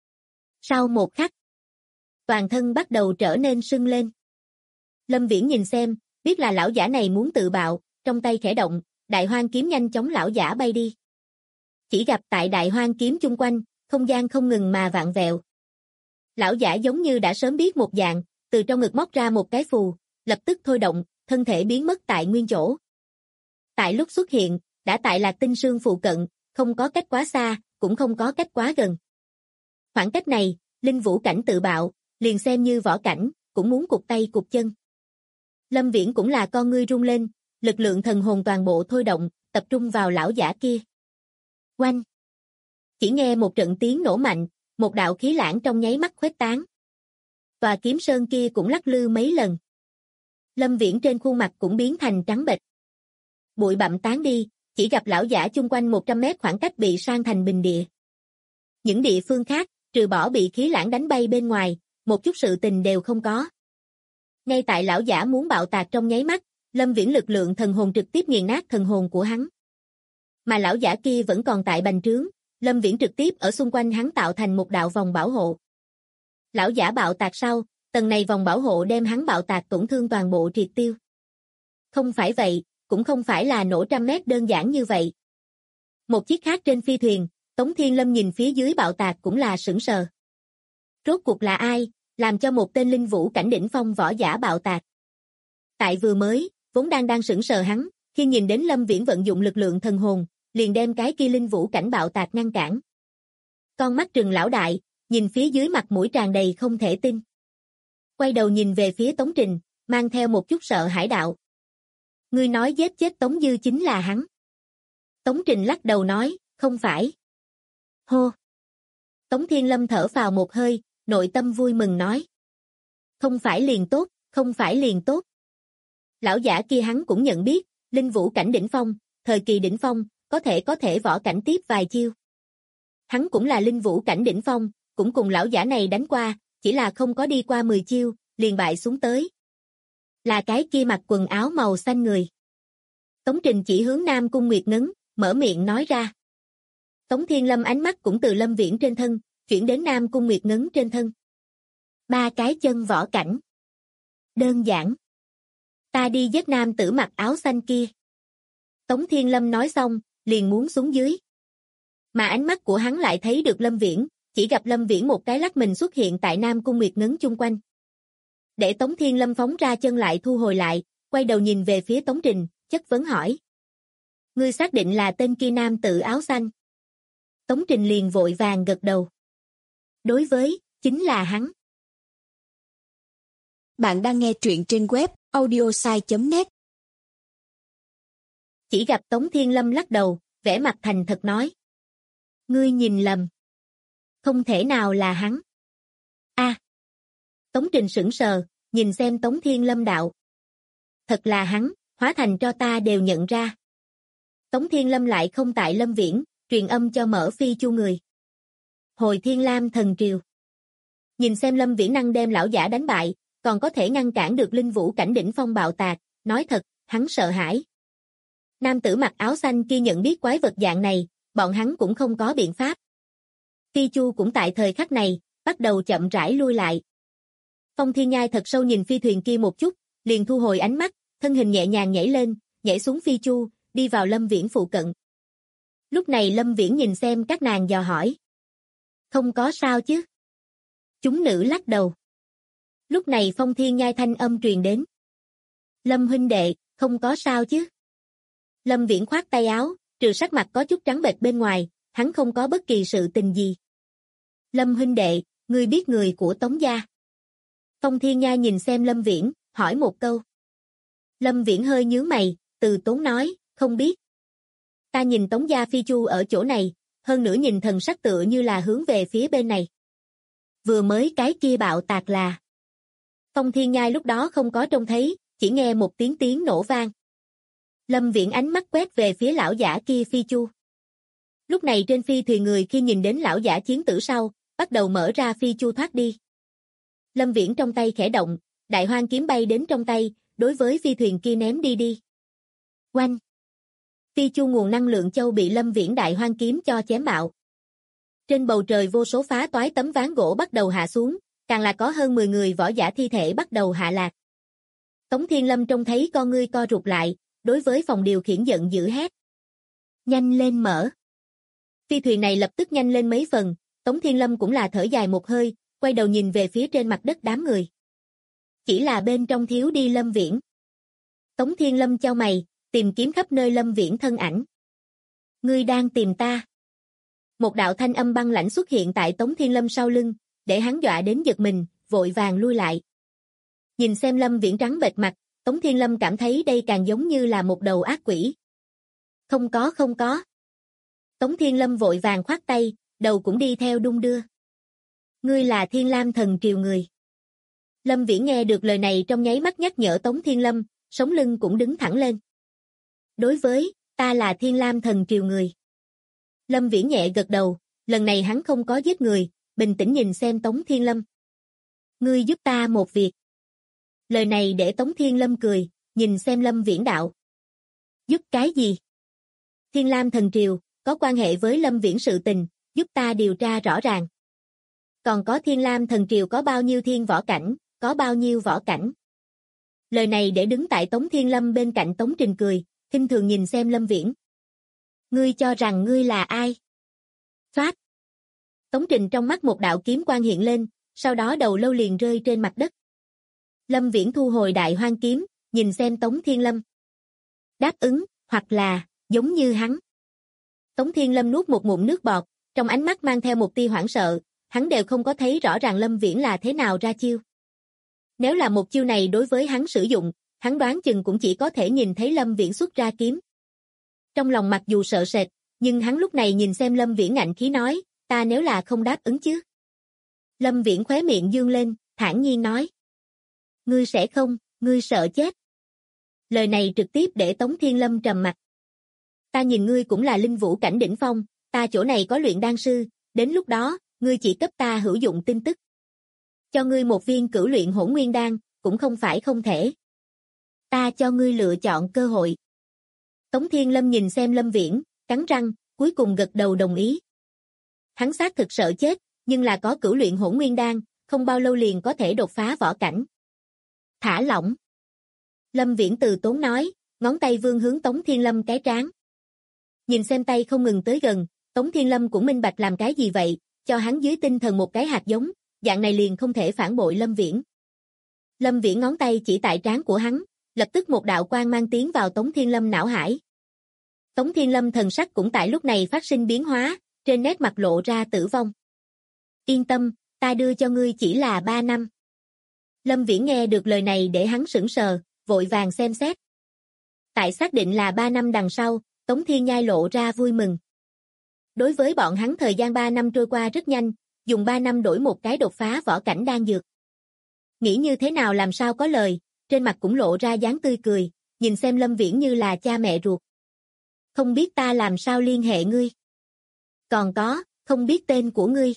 Sau một khắc, toàn thân bắt đầu trở nên sưng lên. Lâm Viễn nhìn xem, biết là lão giả này muốn tự bạo, trong tay khẽ động, đại hoang kiếm nhanh chóng lão giả bay đi. Chỉ gặp tại đại hoang kiếm chung quanh, không gian không ngừng mà vạn vẹo. Lão giả giống như đã sớm biết một dạng, từ trong ngực móc ra một cái phù, lập tức thôi động, thân thể biến mất tại nguyên chỗ. Tại lúc xuất hiện, đã tại Lạc Tinh Sương phụ cận, không có cách quá xa, cũng không có cách quá gần. Khoảng cách này, linh vũ cảnh tự bạo, liền xem như võ cảnh, cũng muốn cụt tay cụt chân. Lâm Viễn cũng là con ngươi rung lên, lực lượng thần hồn toàn bộ thôi động, tập trung vào lão giả kia. Oanh! Chỉ nghe một trận tiếng nổ mạnh, một đạo khí lãng trong nháy mắt khuếch tán. Tòa kiếm sơn kia cũng lắc lư mấy lần. Lâm Viễn trên khuôn mặt cũng biến thành trắng bệch. Bụi bặm tán đi, chỉ gặp lão giả chung quanh 100 mét khoảng cách bị san thành bình địa. Những địa phương khác, trừ bỏ bị khí lãng đánh bay bên ngoài, một chút sự tình đều không có. Ngay tại lão giả muốn bạo tạc trong nháy mắt, Lâm Viễn lực lượng thần hồn trực tiếp nghiền nát thần hồn của hắn. Mà lão giả kia vẫn còn tại bành trướng, Lâm Viễn trực tiếp ở xung quanh hắn tạo thành một đạo vòng bảo hộ. Lão giả bạo tạc sau, tầng này vòng bảo hộ đem hắn bạo tạc tổn thương toàn bộ triệt tiêu. Không phải vậy, cũng không phải là nổ 100 mét đơn giản như vậy. Một chiếc khác trên phi thuyền, Tống Thiên Lâm nhìn phía dưới bạo tạc cũng là sững sờ. Rốt cuộc là ai, làm cho một tên linh vũ cảnh đỉnh phong võ giả bạo tạc? Tại vừa mới, vốn đang sững sờ hắn, khi nhìn đến Lâm Viễn vận dụng lực lượng thần hồn, liền đem cái kia linh vũ cảnh bạo tạc ngăn cản. Con mắt trừng lão đại, nhìn phía dưới mặt mũi tràn đầy không thể tin. Quay đầu nhìn về phía Tống Trình, mang theo một chút sợ hãi đạo. Ngươi nói giết chết Tống Dư chính là hắn. Tống Trình lắc đầu nói, không phải. Hô. Tống Thiên Lâm thở phào một hơi, nội tâm vui mừng nói. Không phải liền tốt, không phải liền tốt. Lão giả kia hắn cũng nhận biết, linh vũ cảnh đỉnh phong, thời kỳ đỉnh phong, có thể võ cảnh tiếp vài chiêu. Hắn cũng là linh vũ cảnh đỉnh phong, cũng cùng lão giả này đánh qua, chỉ là không có đi qua 10 chiêu, liền bại xuống tới. Là cái kia mặc quần áo màu xanh người. Tống Trình chỉ hướng Nam Cung Nguyệt Ngấn, mở miệng nói ra. Tống Thiên Lâm ánh mắt cũng từ Lâm Viễn trên thân, chuyển đến Nam Cung Nguyệt Ngấn trên thân. 3 cái chân võ cảnh. Đơn giản. Ta đi giết nam tử mặc áo xanh kia. Tống Thiên Lâm nói xong, liền muốn xuống dưới. Mà ánh mắt của hắn lại thấy được Lâm Viễn, chỉ gặp Lâm Viễn một cái lắc mình xuất hiện tại Nam Cung Nguyệt Ngấn chung quanh. Để Tống Thiên Lâm phóng ra chân lại thu hồi lại, quay đầu nhìn về phía Tống Trình, chất vấn hỏi. Ngươi xác định là tên kia nam tử áo xanh. Tống Trình liền vội vàng gật đầu. Đối với, chính là hắn. Bạn đang nghe truyện trên web audiosai.net. Chỉ gặp Tống Thiên Lâm lắc đầu, vẻ mặt thành thật nói. Ngươi nhìn lầm. Không thể nào là hắn. Tống Trình sững sờ, nhìn xem Tống Thiên Lâm đạo. Thật là hắn, hóa thành cho ta đều nhận ra. Tống Thiên Lâm lại không tại Lâm Viễn, truyền âm cho Mở Phi Chu người. Hồi Thiên Lam thần triều. Nhìn xem Lâm Viễn năng đem lão giả đánh bại, còn có thể ngăn cản được linh vũ cảnh đỉnh phong bạo tạc, nói thật, hắn sợ hãi. Nam tử mặc áo xanh kia nhận biết quái vật dạng này, bọn hắn cũng không có biện pháp. Phi Chu cũng tại thời khắc này, bắt đầu chậm rãi lui lại. Phong Thiên Nhai thật sâu nhìn phi thuyền kia một chút, liền thu hồi ánh mắt, thân hình nhẹ nhàng nhảy lên, nhảy xuống Phi Chu, đi vào Lâm Viễn phụ cận. Lúc này Lâm Viễn nhìn xem các nàng dò hỏi. Không có sao chứ? Chúng nữ lắc đầu. Lúc này Phong Thiên Nhai thanh âm truyền đến. Lâm huynh đệ, không có sao chứ? Lâm Viễn khoát tay áo, trừ sắc mặt có chút trắng bệch bên ngoài, hắn không có bất kỳ sự tình gì. Lâm huynh đệ, ngươi biết người của Tống gia? Phong Thiên Nhai nhìn xem Lâm Viễn, hỏi một câu. Lâm Viễn hơi nhướng mày, từ tốn nói, không biết. Ta nhìn Tống gia Phi Chu ở chỗ này, hơn nữa nhìn thần sắc tựa như là hướng về phía bên này. Vừa mới cái kia bạo tạc là. Phong Thiên Nhai lúc đó không có trông thấy, chỉ nghe một tiếng nổ vang. Lâm Viễn ánh mắt quét về phía lão giả kia Phi Chu. Lúc này trên phi thuyền người khi nhìn đến lão giả chiến tử sau, bắt đầu mở ra Phi Chu thoát đi. Lâm Viễn trong tay khẽ động, đại hoang kiếm bay đến trong tay, đối với phi thuyền kia ném đi. Oanh! Phi Chu nguồn năng lượng châu bị Lâm Viễn đại hoang kiếm cho chém bạo. Trên bầu trời vô số phá toái tấm ván gỗ bắt đầu hạ xuống, càng là có hơn 10 người võ giả thi thể bắt đầu hạ lạc. Tống Thiên Lâm trông thấy con ngươi co rụt lại, đối với phòng điều khiển giận dữ hét. Nhanh lên mở! Phi thuyền này lập tức nhanh lên mấy phần, Tống Thiên Lâm cũng là thở dài một hơi, quay đầu nhìn về phía trên mặt đất đám người. Chỉ là bên trong thiếu đi Lâm Viễn. Tống Thiên Lâm chau mày, tìm kiếm khắp nơi Lâm Viễn thân ảnh. Ngươi đang tìm ta. Một đạo thanh âm băng lãnh xuất hiện tại Tống Thiên Lâm sau lưng, để hắn dọa đến giật mình, vội vàng lui lại. Nhìn xem Lâm Viễn trắng bệch mặt, Tống Thiên Lâm cảm thấy đây càng giống như là một đầu ác quỷ. Không có. Tống Thiên Lâm vội vàng khoát tay, đầu cũng đi theo đung đưa. Ngươi là Thiên Lam thần triều người. Lâm Viễn nghe được lời này trong nháy mắt nhắc nhở Tống Thiên Lâm, sống lưng cũng đứng thẳng lên. Đối với, ta là Thiên Lam Thần Triều người. Lâm Viễn nhẹ gật đầu, lần này hắn không có giết người, bình tĩnh nhìn xem Tống Thiên Lâm. Ngươi giúp ta một việc. Lời này để Tống Thiên Lâm cười, nhìn xem Lâm Viễn đạo. Giúp cái gì? Thiên Lam Thần Triều, có quan hệ với Lâm Viễn sự tình, giúp ta điều tra rõ ràng. Còn có Thiên Lam Thần Triều có bao nhiêu thiên võ cảnh, có bao nhiêu võ cảnh. Lời này để đứng tại Tống Thiên Lâm bên cạnh Tống Trình cười, khinh thường nhìn xem Lâm Viễn. Ngươi cho rằng ngươi là ai? Xoát. Tống Trình trong mắt một đạo kiếm quang hiện lên, sau đó đầu lâu liền rơi trên mặt đất. Lâm Viễn thu hồi đại hoang kiếm, nhìn xem Tống Thiên Lâm. Đáp ứng, hoặc là, giống như hắn. Tống Thiên Lâm nuốt một ngụm nước bọt, trong ánh mắt mang theo một tia hoảng sợ, hắn đều không có thấy rõ ràng Lâm Viễn là thế nào ra chiêu. Nếu là một chiêu này đối với hắn sử dụng, hắn đoán chừng cũng chỉ có thể nhìn thấy Lâm Viễn xuất ra kiếm. Trong lòng mặc dù sợ sệt, nhưng hắn lúc này nhìn xem Lâm Viễn ngạnh khí nói, ta nếu là không đáp ứng chứ. Lâm Viễn khóe miệng dương lên, thản nhiên nói. Ngươi sẽ không, ngươi sợ chết. Lời này trực tiếp để Tống Thiên Lâm trầm mặt. Ta nhìn ngươi cũng là linh vũ cảnh đỉnh phong, ta chỗ này có luyện đan sư, đến lúc đó, ngươi chỉ cấp ta hữu dụng tin tức. Cho ngươi một viên cửu luyện hỗn nguyên đan, cũng không phải không thể. Ta cho ngươi lựa chọn cơ hội. Tống Thiên Lâm nhìn xem Lâm Viễn, cắn răng, cuối cùng gật đầu đồng ý. Hắn xác thực sợ chết, nhưng là có cửu luyện hỗn nguyên đan, không bao lâu liền có thể đột phá võ cảnh. Thả lỏng. Lâm Viễn từ tốn nói, ngón tay vươn hướng Tống Thiên Lâm cái trán. Nhìn xem tay không ngừng tới gần, Tống Thiên Lâm cũng minh bạch làm cái gì vậy, cho hắn dưới tinh thần một cái hạt giống, dạng này liền không thể phản bội Lâm Viễn. Lâm Viễn ngón tay chỉ tại trán của hắn, lập tức một đạo quang mang tiến vào Tống Thiên Lâm não hải. Tống Thiên Lâm thần sắc cũng tại lúc này phát sinh biến hóa, trên nét mặt lộ ra tử vong. Yên tâm, ta đưa cho ngươi chỉ là 3 năm. Lâm Viễn nghe được lời này để hắn sững sờ, vội vàng xem xét. Tại xác định là 3 năm đằng sau, Tống Thiên Nhai lộ ra vui mừng. Đối với bọn hắn thời gian 3 năm trôi qua rất nhanh, dùng 3 năm đổi một cái đột phá võ cảnh đan dược. Nghĩ như thế nào làm sao có lời, trên mặt cũng lộ ra dáng tươi cười, nhìn xem Lâm Viễn như là cha mẹ ruột. Không biết ta làm sao liên hệ ngươi. Còn có, không biết tên của ngươi.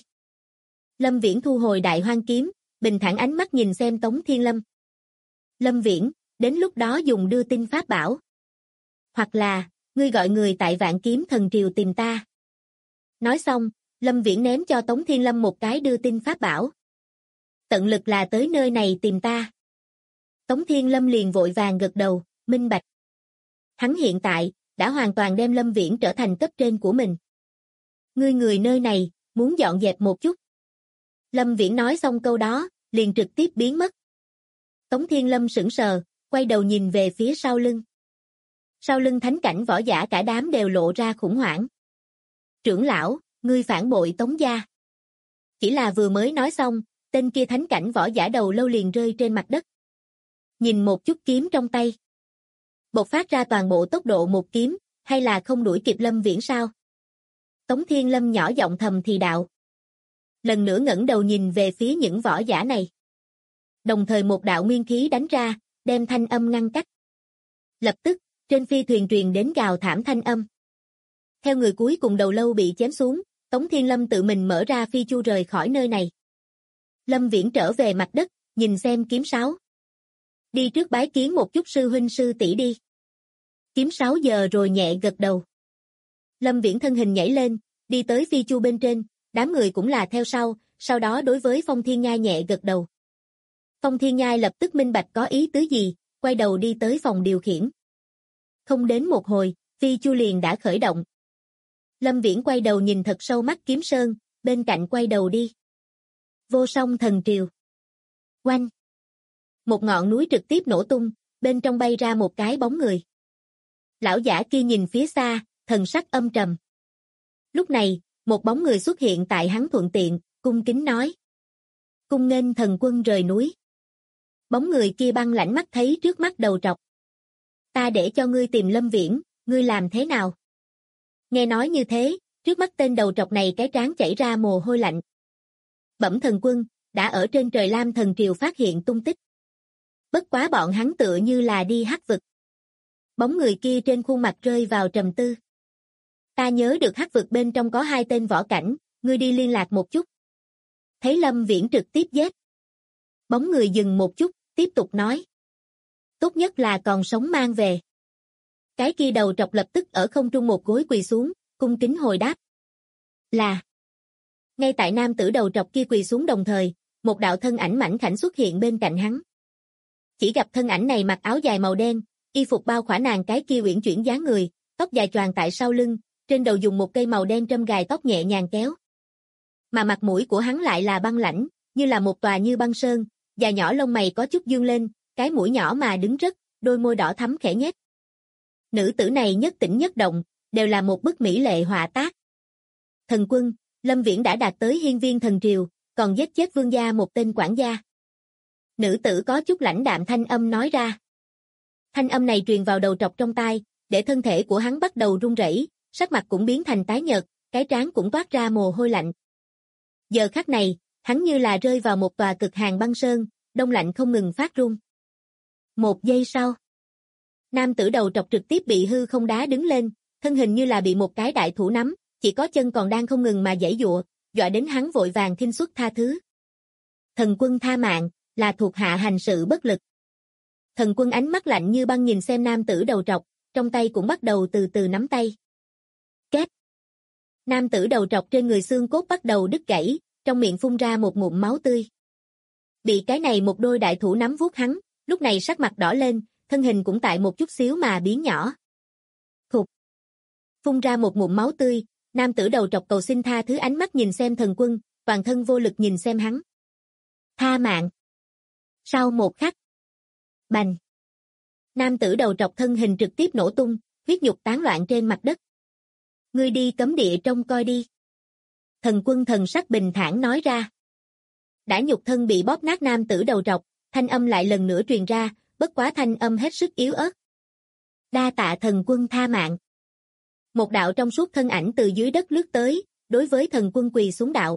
Lâm Viễn thu hồi đại hoang kiếm, bình thản ánh mắt nhìn xem Tống Thiên Lâm. Lâm Viễn, đến lúc đó dùng đưa tin pháp bảo. Hoặc là, ngươi gọi người tại Vạn Kiếm Thần Triều tìm ta. Nói xong, Lâm Viễn ném cho Tống Thiên Lâm một cái đưa tin pháp bảo. Tận lực là tới nơi này tìm ta. Tống Thiên Lâm liền vội vàng gật đầu, minh bạch. Hắn hiện tại, đã hoàn toàn đem Lâm Viễn trở thành cấp trên của mình. Ngươi người nơi này, muốn dọn dẹp một chút. Lâm Viễn nói xong câu đó, liền trực tiếp biến mất. Tống Thiên Lâm sững sờ, quay đầu nhìn về phía sau lưng. Sau lưng thánh cảnh võ giả cả đám đều lộ ra khủng hoảng. Trưởng lão, ngươi phản bội Tống gia. Chỉ là vừa mới nói xong, tên kia thánh cảnh võ giả đầu lâu liền rơi trên mặt đất. Nhìn một chút kiếm trong tay. Bộc phát ra toàn bộ tốc độ một kiếm, hay là không đuổi kịp Lâm Viễn sao? Tống Thiên Lâm nhỏ giọng thầm thì đạo. Lần nữa ngẩng đầu nhìn về phía những võ giả này. Đồng thời một đạo nguyên khí đánh ra, đem thanh âm ngăn cách. Lập tức, trên phi thuyền truyền đến gào thảm thanh âm. Theo người cuối cùng đầu lâu bị chém xuống, Tống Thiên Lâm tự mình mở ra phi chu rời khỏi nơi này. Lâm Viễn trở về mặt đất, nhìn xem kiếm sáo. Đi trước bái kiến một chút sư huynh sư tỷ đi. Kiếm sáo giờ rồi nhẹ gật đầu. Lâm Viễn thân hình nhảy lên, đi tới phi chu bên trên, đám người cũng là theo sau đó đối với Phong Thiên Nhai nhẹ gật đầu. Phong Thiên Nhai lập tức minh bạch có ý tứ gì, quay đầu đi tới phòng điều khiển. Không đến một hồi, phi chu liền đã khởi động. Lâm Viễn quay đầu nhìn thật sâu mắt Kiếm Sơn, bên cạnh quay đầu đi. Vô Song Thần Triều. Oanh. Một ngọn núi trực tiếp nổ tung, bên trong bay ra một cái bóng người. Lão giả kia nhìn phía xa, thần sắc âm trầm. Lúc này, một bóng người xuất hiện tại hắn thuận tiện, cung kính nói. Cung nghênh thần quân rời núi. Bóng người kia băng lãnh mắt thấy trước mắt đầu trọc. Ta để cho ngươi tìm Lâm Viễn, ngươi làm thế nào? Nghe nói như thế, trước mắt tên đầu trọc này cái trán chảy ra mồ hôi lạnh. Bẩm thần quân, đã ở trên trời Lam Thần Triều phát hiện tung tích. Bất quá bọn hắn tựa như là đi hắc vực. Bóng người kia trên khuôn mặt rơi vào trầm tư. Ta nhớ được hắc vực bên trong có 2 tên võ cảnh, ngươi đi liên lạc một chút. Thấy Lâm Viễn trực tiếp giết. Bóng người dừng một chút, tiếp tục nói. Tốt nhất là còn sống mang về. Cái kia đầu trọc lập tức ở không trung một gối quỳ xuống, cung kính hồi đáp. Là. Ngay tại nam tử đầu trọc kia quỳ xuống đồng thời, một đạo thân ảnh mảnh khảnh xuất hiện bên cạnh hắn. Chỉ gặp thân ảnh này mặc áo dài màu đen, y phục bao khỏa nàng cái kia uyển chuyển dáng người, tóc dài choàng tại sau lưng, trên đầu dùng một cây màu đen trâm gài tóc nhẹ nhàng kéo. Mà mặt mũi của hắn lại là băng lãnh, như là một tòa như băng sơn, và nhỏ lông mày có chút dương lên, cái mũi nhỏ mà đứng rất, đôi môi đỏ thắm khẽ nhếch. Nữ tử này nhất tỉnh nhất động, đều là một bức mỹ lệ họa tác. Thần quân, Lâm Viễn đã đạt tới hiên viên thần triều, còn giết chết vương gia một tên quản gia. Nữ tử có chút lãnh đạm thanh âm nói ra. Thanh âm này truyền vào đầu trọc trong tai, để thân thể của hắn bắt đầu run rẩy, sắc mặt cũng biến thành tái nhợt, cái trán cũng toát ra mồ hôi lạnh. Giờ khắc này, hắn như là rơi vào một tòa cực hàn băng sơn, đông lạnh không ngừng phát run. Một giây sau, nam tử đầu trọc trực tiếp bị hư không đá đứng lên, thân hình như là bị một cái đại thủ nắm, chỉ có chân còn đang không ngừng mà giãy giụa, dọa đến hắn vội vàng khinh suất tha thứ. Thần quân tha mạng, là thuộc hạ hành sự bất lực. Thần quân ánh mắt lạnh như băng nhìn xem nam tử đầu trọc, trong tay cũng bắt đầu từ từ nắm tay. Két. Nam tử đầu trọc trên người xương cốt bắt đầu đứt gãy, trong miệng phun ra một ngụm máu tươi. Bị cái này một đôi đại thủ nắm vuốt hắn, lúc này sắc mặt đỏ lên, thân hình cũng tại một chút xíu mà biến nhỏ. Khục. Phun ra một ngụm máu tươi, nam tử đầu trọc cầu xin tha thứ ánh mắt nhìn xem thần quân, toàn thân vô lực nhìn xem hắn. Tha mạng. Sau một khắc. Bành. Nam tử đầu trọc thân hình trực tiếp nổ tung, huyết nhục tán loạn trên mặt đất. Ngươi đi cấm địa trông coi đi. Thần quân thần sắc bình thản nói ra. Đã nhục thân bị bóp nát nam tử đầu trọc, thanh âm lại lần nữa truyền ra, bất quá thanh âm hết sức yếu ớt. Đa tạ thần quân tha mạng. Một đạo trong suốt thân ảnh từ dưới đất lướt tới, đối với thần quân quỳ xuống đạo.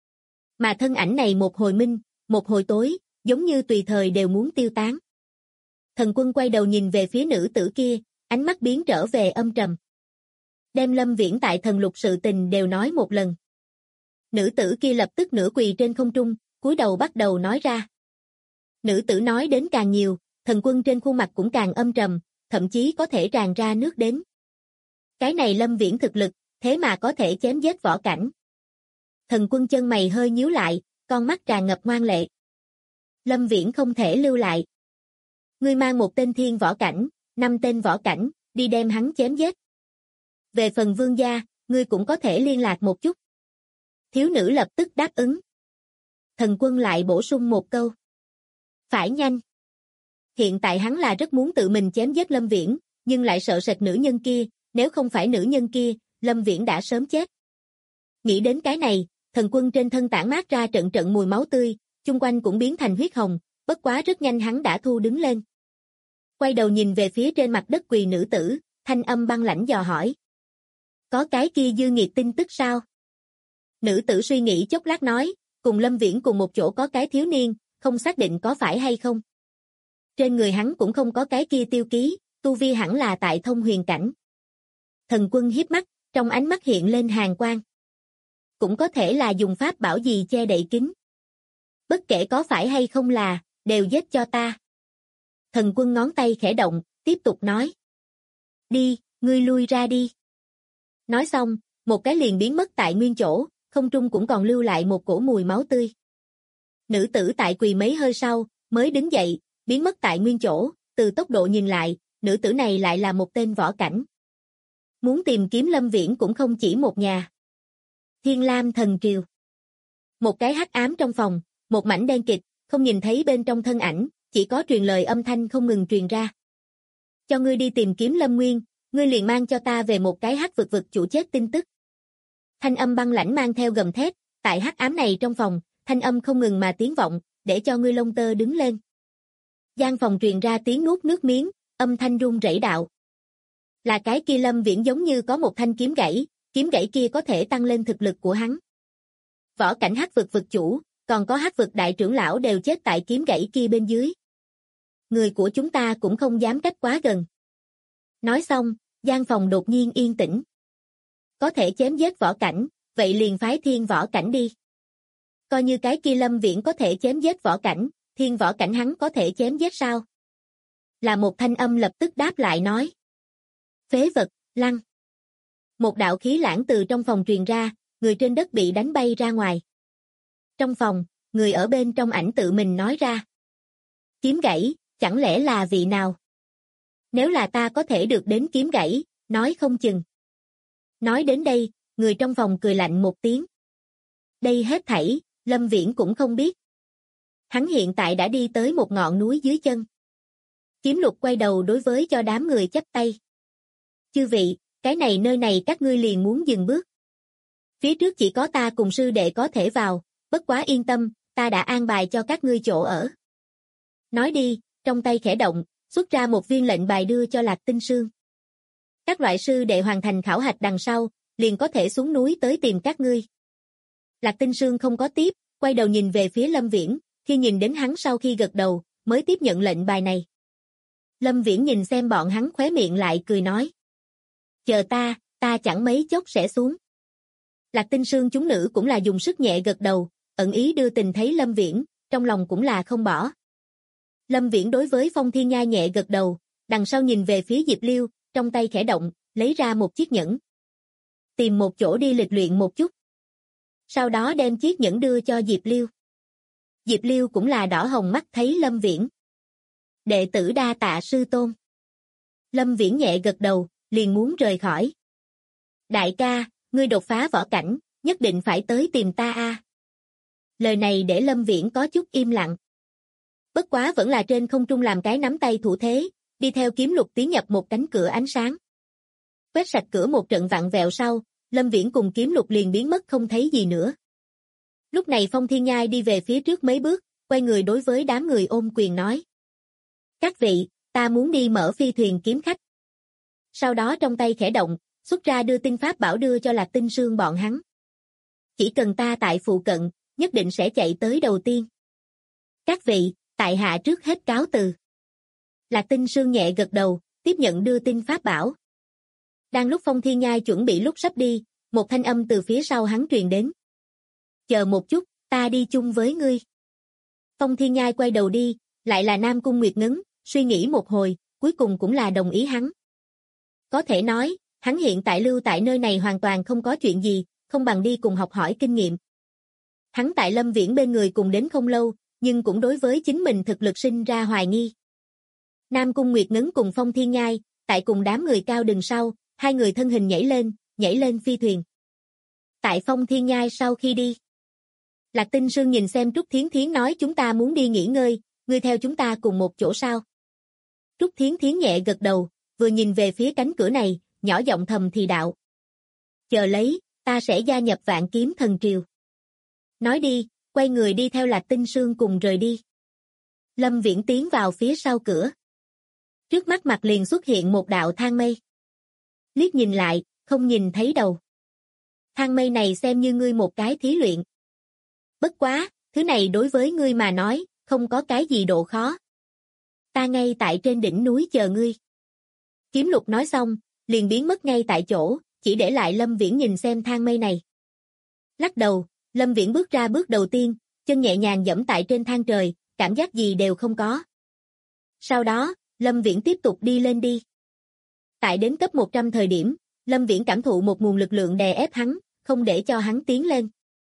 Mà thân ảnh này một hồi minh, một hồi tối, giống như tùy thời đều muốn tiêu tán. Thần quân quay đầu nhìn về phía nữ tử kia, ánh mắt biến trở về âm trầm. Đem Lâm Viễn tại thần lục sự tình đều nói một lần. Nữ tử kia lập tức nửa quỳ trên không trung, cúi đầu bắt đầu nói ra. Nữ tử nói đến càng nhiều, thần quân trên khuôn mặt cũng càng âm trầm, thậm chí có thể tràn ra nước đến. Cái này Lâm Viễn thực lực, thế mà có thể chém giết võ cảnh. Thần quân chân mày hơi nhíu lại, con mắt tràn ngập ngoan lệ. Lâm Viễn không thể lưu lại. Ngươi mang một tên thiên võ cảnh, 5 tên võ cảnh, đi đem hắn chém giết. Về phần vương gia, ngươi cũng có thể liên lạc một chút. Thiếu nữ lập tức đáp ứng. Thần quân lại bổ sung một câu. Phải nhanh. Hiện tại hắn là rất muốn tự mình chém giết Lâm Viễn, nhưng lại sợ sệt nữ nhân kia, nếu không phải nữ nhân kia, Lâm Viễn đã sớm chết. Nghĩ đến cái này, thần quân trên thân tản mát ra trận trận mùi máu tươi, chung quanh cũng biến thành huyết hồng, bất quá rất nhanh hắn đã thu đứng lên. Quay đầu nhìn về phía trên mặt đất quỳ nữ tử, thanh âm băng lãnh dò hỏi. Có cái kia dư nghiệt tin tức sao? Nữ tử suy nghĩ chốc lát nói, cùng Lâm Viễn cùng một chỗ có cái thiếu niên, không xác định có phải hay không. Trên người hắn cũng không có cái kia tiêu ký, tu vi hẳn là tại thông huyền cảnh. Thần quân hiếp mắt, trong ánh mắt hiện lên hàn quang. Cũng có thể là dùng pháp bảo gì che đậy kín. Bất kể có phải hay không là, đều giết cho ta. Thần quân ngón tay khẽ động, tiếp tục nói. Đi, ngươi lui ra đi. Nói xong, một cái liền biến mất tại nguyên chỗ, không trung cũng còn lưu lại một cổ mùi máu tươi. Nữ tử tại quỳ mấy hơi sau, mới đứng dậy, biến mất tại nguyên chỗ, từ tốc độ nhìn lại, nữ tử này lại là một tên võ cảnh. Muốn tìm kiếm Lâm Viễn cũng không chỉ một nhà. Thiên Lam thần triều. Một cái hắc ám trong phòng, một mảnh đen kịt, không nhìn thấy bên trong thân ảnh, chỉ có truyền lời âm thanh không ngừng truyền ra. Cho ngươi đi tìm kiếm Lâm Nguyên, ngươi liền mang cho ta về một cái hắc vực vực chủ chết tin tức. Thanh âm băng lãnh mang theo gầm thét, tại hắc ám này trong phòng, thanh âm không ngừng mà tiếng vọng, để cho ngươi lông tơ đứng lên. Gian phòng truyền ra tiếng nuốt nước miếng, âm thanh run rẩy đạo. Là cái kia Lâm Viễn giống như có một thanh kiếm gãy kia có thể tăng lên thực lực của hắn. Võ cảnh hắc vực vực chủ, còn có hắc vực đại trưởng lão đều chết tại kiếm gãy kia bên dưới. Người của chúng ta cũng không dám cách quá gần. Nói xong, gian phòng đột nhiên yên tĩnh. Có thể chém giết võ cảnh, vậy liền phái thiên võ cảnh đi. Coi như cái kia Lâm Viễn có thể chém giết võ cảnh, thiên võ cảnh hắn có thể chém giết sao? Là một thanh âm lập tức đáp lại nói. Phế vật, lăn. Một đạo khí lãng từ trong phòng truyền ra, người trên đất bị đánh bay ra ngoài. Trong phòng, người ở bên trong ảnh tự mình nói ra. Kiếm gãy, chẳng lẽ là vị nào? Nếu là ta có thể được đến kiếm gãy, nói không chừng. Nói đến đây, người trong phòng cười lạnh một tiếng. Đây hết thảy, Lâm Viễn cũng không biết. Hắn hiện tại đã đi tới một ngọn núi dưới chân. Kiếm Lục quay đầu đối với cho đám người chắp tay. Chư vị, cái này nơi này các ngươi liền muốn dừng bước. Phía trước chỉ có ta cùng sư đệ có thể vào, bất quá yên tâm, ta đã an bài cho các ngươi chỗ ở. Nói đi, trong tay khẽ động, xuất ra một viên lệnh bài đưa cho Lạc Tinh Sương. Các loại sư đệ hoàn thành khảo hạch đằng sau, liền có thể xuống núi tới tìm các ngươi. Lạc Tinh Sương không có tiếp, quay đầu nhìn về phía Lâm Viễn, khi nhìn đến hắn sau khi gật đầu, mới tiếp nhận lệnh bài này. Lâm Viễn nhìn xem bọn hắn khóe miệng lại cười nói. Chờ ta chẳng mấy chốc sẽ xuống. Lạc Tinh Sương chúng nữ cũng là dùng sức nhẹ gật đầu, ẩn ý đưa tình thấy Lâm Viễn, trong lòng cũng là không bỏ. Lâm Viễn đối với Phong Thiên Nhai nhẹ gật đầu, đằng sau nhìn về phía Diệp Liêu, trong tay khẽ động, lấy ra một chiếc nhẫn. Tìm một chỗ đi lịch luyện một chút. Sau đó đem chiếc nhẫn đưa cho Diệp Liêu. Diệp Liêu cũng là đỏ hồng mắt thấy Lâm Viễn. Đệ tử đa tạ sư tôn. Lâm Viễn nhẹ gật đầu, liền muốn rời khỏi. Đại ca, ngươi đột phá võ cảnh, nhất định phải tới tìm ta a. Lời này để Lâm Viễn có chút im lặng. Bất quá vẫn là trên không trung làm cái nắm tay thủ thế, đi theo Kiếm Lục tiến nhập một cánh cửa ánh sáng. Quét sạch cửa một trận vặn vẹo sau, Lâm Viễn cùng Kiếm Lục liền biến mất không thấy gì nữa. Lúc này Phong Thiên Nhai đi về phía trước mấy bước, quay người đối với đám người ôm quyền nói. Các vị, ta muốn đi mở phi thuyền kiếm khách. Sau đó trong tay khẽ động, xuất ra đưa tinh pháp bảo đưa cho Lạc Tinh Sương bọn hắn. Chỉ cần ta tại phụ cận, nhất định sẽ chạy tới đầu tiên. Các vị, tại hạ trước hết cáo từ. Lạc Tinh Sương nhẹ gật đầu, tiếp nhận đưa tinh pháp bảo. Đang lúc Phong Thiên Nhai chuẩn bị lúc sắp đi, một thanh âm từ phía sau hắn truyền đến. Chờ một chút, ta đi chung với ngươi. Phong Thiên Nhai quay đầu đi, lại là Nam Cung Nguyệt Ngấn, suy nghĩ một hồi, cuối cùng cũng là đồng ý hắn. Có thể nói, hắn hiện tại lưu tại nơi này hoàn toàn không có chuyện gì, không bằng đi cùng học hỏi kinh nghiệm. Hắn tại Lâm Viễn bên người cùng đến không lâu, nhưng cũng đối với chính mình thực lực sinh ra hoài nghi. Nam Cung Nguyệt Ngấn cùng Phong Thiên Nhai, tại cùng đám người cao đừng sau, hai người thân hình nhảy lên phi thuyền. Tại Phong Thiên Nhai sau khi đi, Lạc Tinh Sương nhìn xem Trúc Thiến Thiến nói chúng ta muốn đi nghỉ ngơi, ngươi theo chúng ta cùng một chỗ sao? Trúc Thiến Thiến nhẹ gật đầu, vừa nhìn về phía cánh cửa này, nhỏ giọng thầm thì đạo. Chờ lấy, ta sẽ gia nhập Vạn Kiếm Thần Triều. Nói đi, quay người đi theo Lạc Tinh Sương cùng rời đi. Lâm Viễn tiến vào phía sau cửa. Trước mắt mặt liền xuất hiện một đạo thang mây. Liếc nhìn lại, không nhìn thấy đầu. Thang mây này xem như ngươi một cái thí luyện. Bất quá, thứ này đối với ngươi mà nói, không có cái gì độ khó. Ta ngay tại trên đỉnh núi chờ ngươi. Kiếm Lục nói xong, liền biến mất ngay tại chỗ, chỉ để lại Lâm Viễn nhìn xem thang mây này. Lắc đầu, Lâm Viễn bước ra bước đầu tiên, chân nhẹ nhàng giẫm tại trên thang trời, cảm giác gì đều không có. Sau đó, Lâm Viễn tiếp tục đi lên đi. Tại đến cấp 100 thời điểm, Lâm Viễn cảm thụ một nguồn lực lượng đè ép hắn, không để cho hắn tiến lên.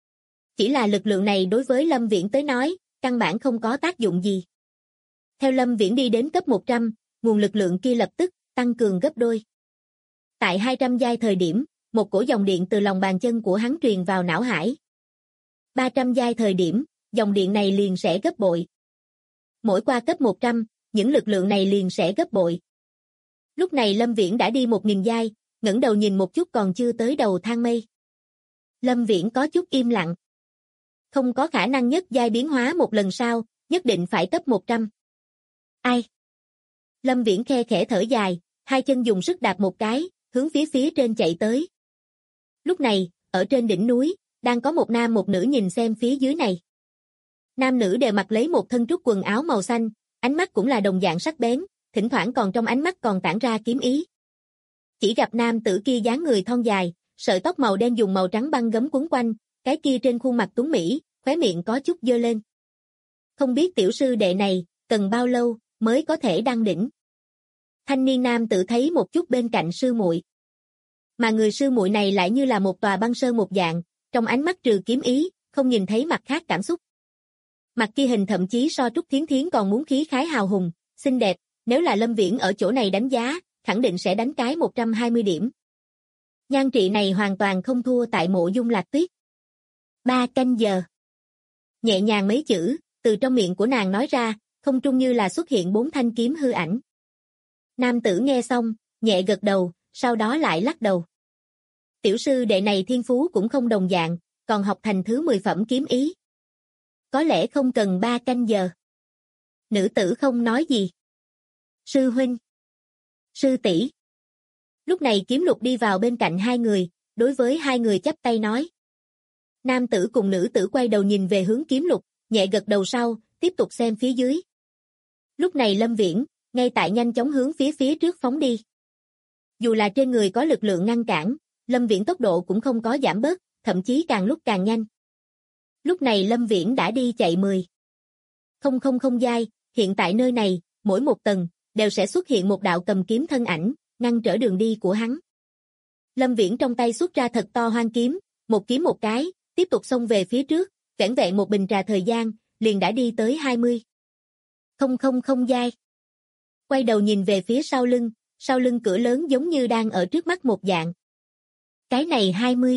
Chỉ là lực lượng này đối với Lâm Viễn tới nói, căn bản không có tác dụng gì. Theo Lâm Viễn đi đến cấp 100, nguồn lực lượng kia lập tức tăng cường gấp đôi. Tại 200 giai thời điểm, một cổ dòng điện từ lòng bàn chân của hắn truyền vào não hải. 300 giai thời điểm, dòng điện này liền sẽ gấp bội. Mỗi qua cấp 100, những lực lượng này liền sẽ gấp bội. Lúc này Lâm Viễn đã đi 1000 giai, ngẩng đầu nhìn một chút còn chưa tới đầu thang mây. Lâm Viễn có chút im lặng. Không có khả năng nhất giai biến hóa một lần sau, nhất định phải cấp 100. Ai? Lâm Viễn khe khẽ thở dài, hai chân dùng sức đạp một cái, hướng phía trên chạy tới. Lúc này, ở trên đỉnh núi, đang có một nam một nữ nhìn xem phía dưới này. Nam nữ đều mặc lấy một thân trúc quần áo màu xanh, ánh mắt cũng là đồng dạng sắc bén, thỉnh thoảng còn trong ánh mắt còn tản ra kiếm ý. Chỉ gặp nam tử kia dáng người thon dài, sợi tóc màu đen dùng màu trắng băng gấm quấn quanh, cái kia trên khuôn mặt tuấn mỹ, khóe miệng có chút dơ lên. Không biết tiểu sư đệ này, cần bao lâu mới có thể đăng đỉnh. Thanh niên nam tử thấy một chút bên cạnh sư muội. Mà người sư muội này lại như là một tòa băng sơn một dạng, trong ánh mắt trừ kiếm ý, không nhìn thấy mặt khác cảm xúc. Mặt kia hình thậm chí so Trúc Thiến Thiến còn muốn khí khái hào hùng, xinh đẹp, nếu là Lâm Viễn ở chỗ này đánh giá, khẳng định sẽ đánh cái 120 điểm. Nhan trị này hoàn toàn không thua tại Mộ Dung Lạc Tuyết. 3 canh giờ. Nhẹ nhàng mấy chữ, từ trong miệng của nàng nói ra, không trung như là xuất hiện 4 thanh kiếm hư ảnh. Nam tử nghe xong, nhẹ gật đầu, sau đó lại lắc đầu. Tiểu sư đệ này thiên phú cũng không đồng dạng, còn học thành thứ 10 phẩm kiếm ý. Có lẽ không cần 3 canh giờ. Nữ tử không nói gì. Sư huynh. Sư tỷ. Lúc này Kiếm Lục đi vào bên cạnh hai người, đối với hai người chắp tay nói. Nam tử cùng nữ tử quay đầu nhìn về hướng Kiếm Lục, nhẹ gật đầu sau, tiếp tục xem phía dưới. Lúc này Lâm Viễn, ngay tại nhanh chóng hướng phía trước phóng đi. Dù là trên người có lực lượng ngăn cản, Lâm Viễn tốc độ cũng không có giảm bớt, thậm chí càng lúc càng nhanh. Lúc này Lâm Viễn đã đi chạy 10. Không giai, hiện tại nơi này, mỗi một tầng, đều sẽ xuất hiện một đạo cầm kiếm thân ảnh, ngăn trở đường đi của hắn. Lâm Viễn trong tay xuất ra thật to hoang kiếm, một kiếm một cái, tiếp tục xông về phía trước, vẻn vẹn một bình trà thời gian, liền đã đi tới 20. Không giai. Quay đầu nhìn về phía sau lưng cửa lớn giống như đang ở trước mắt một dạng. Cái này 20.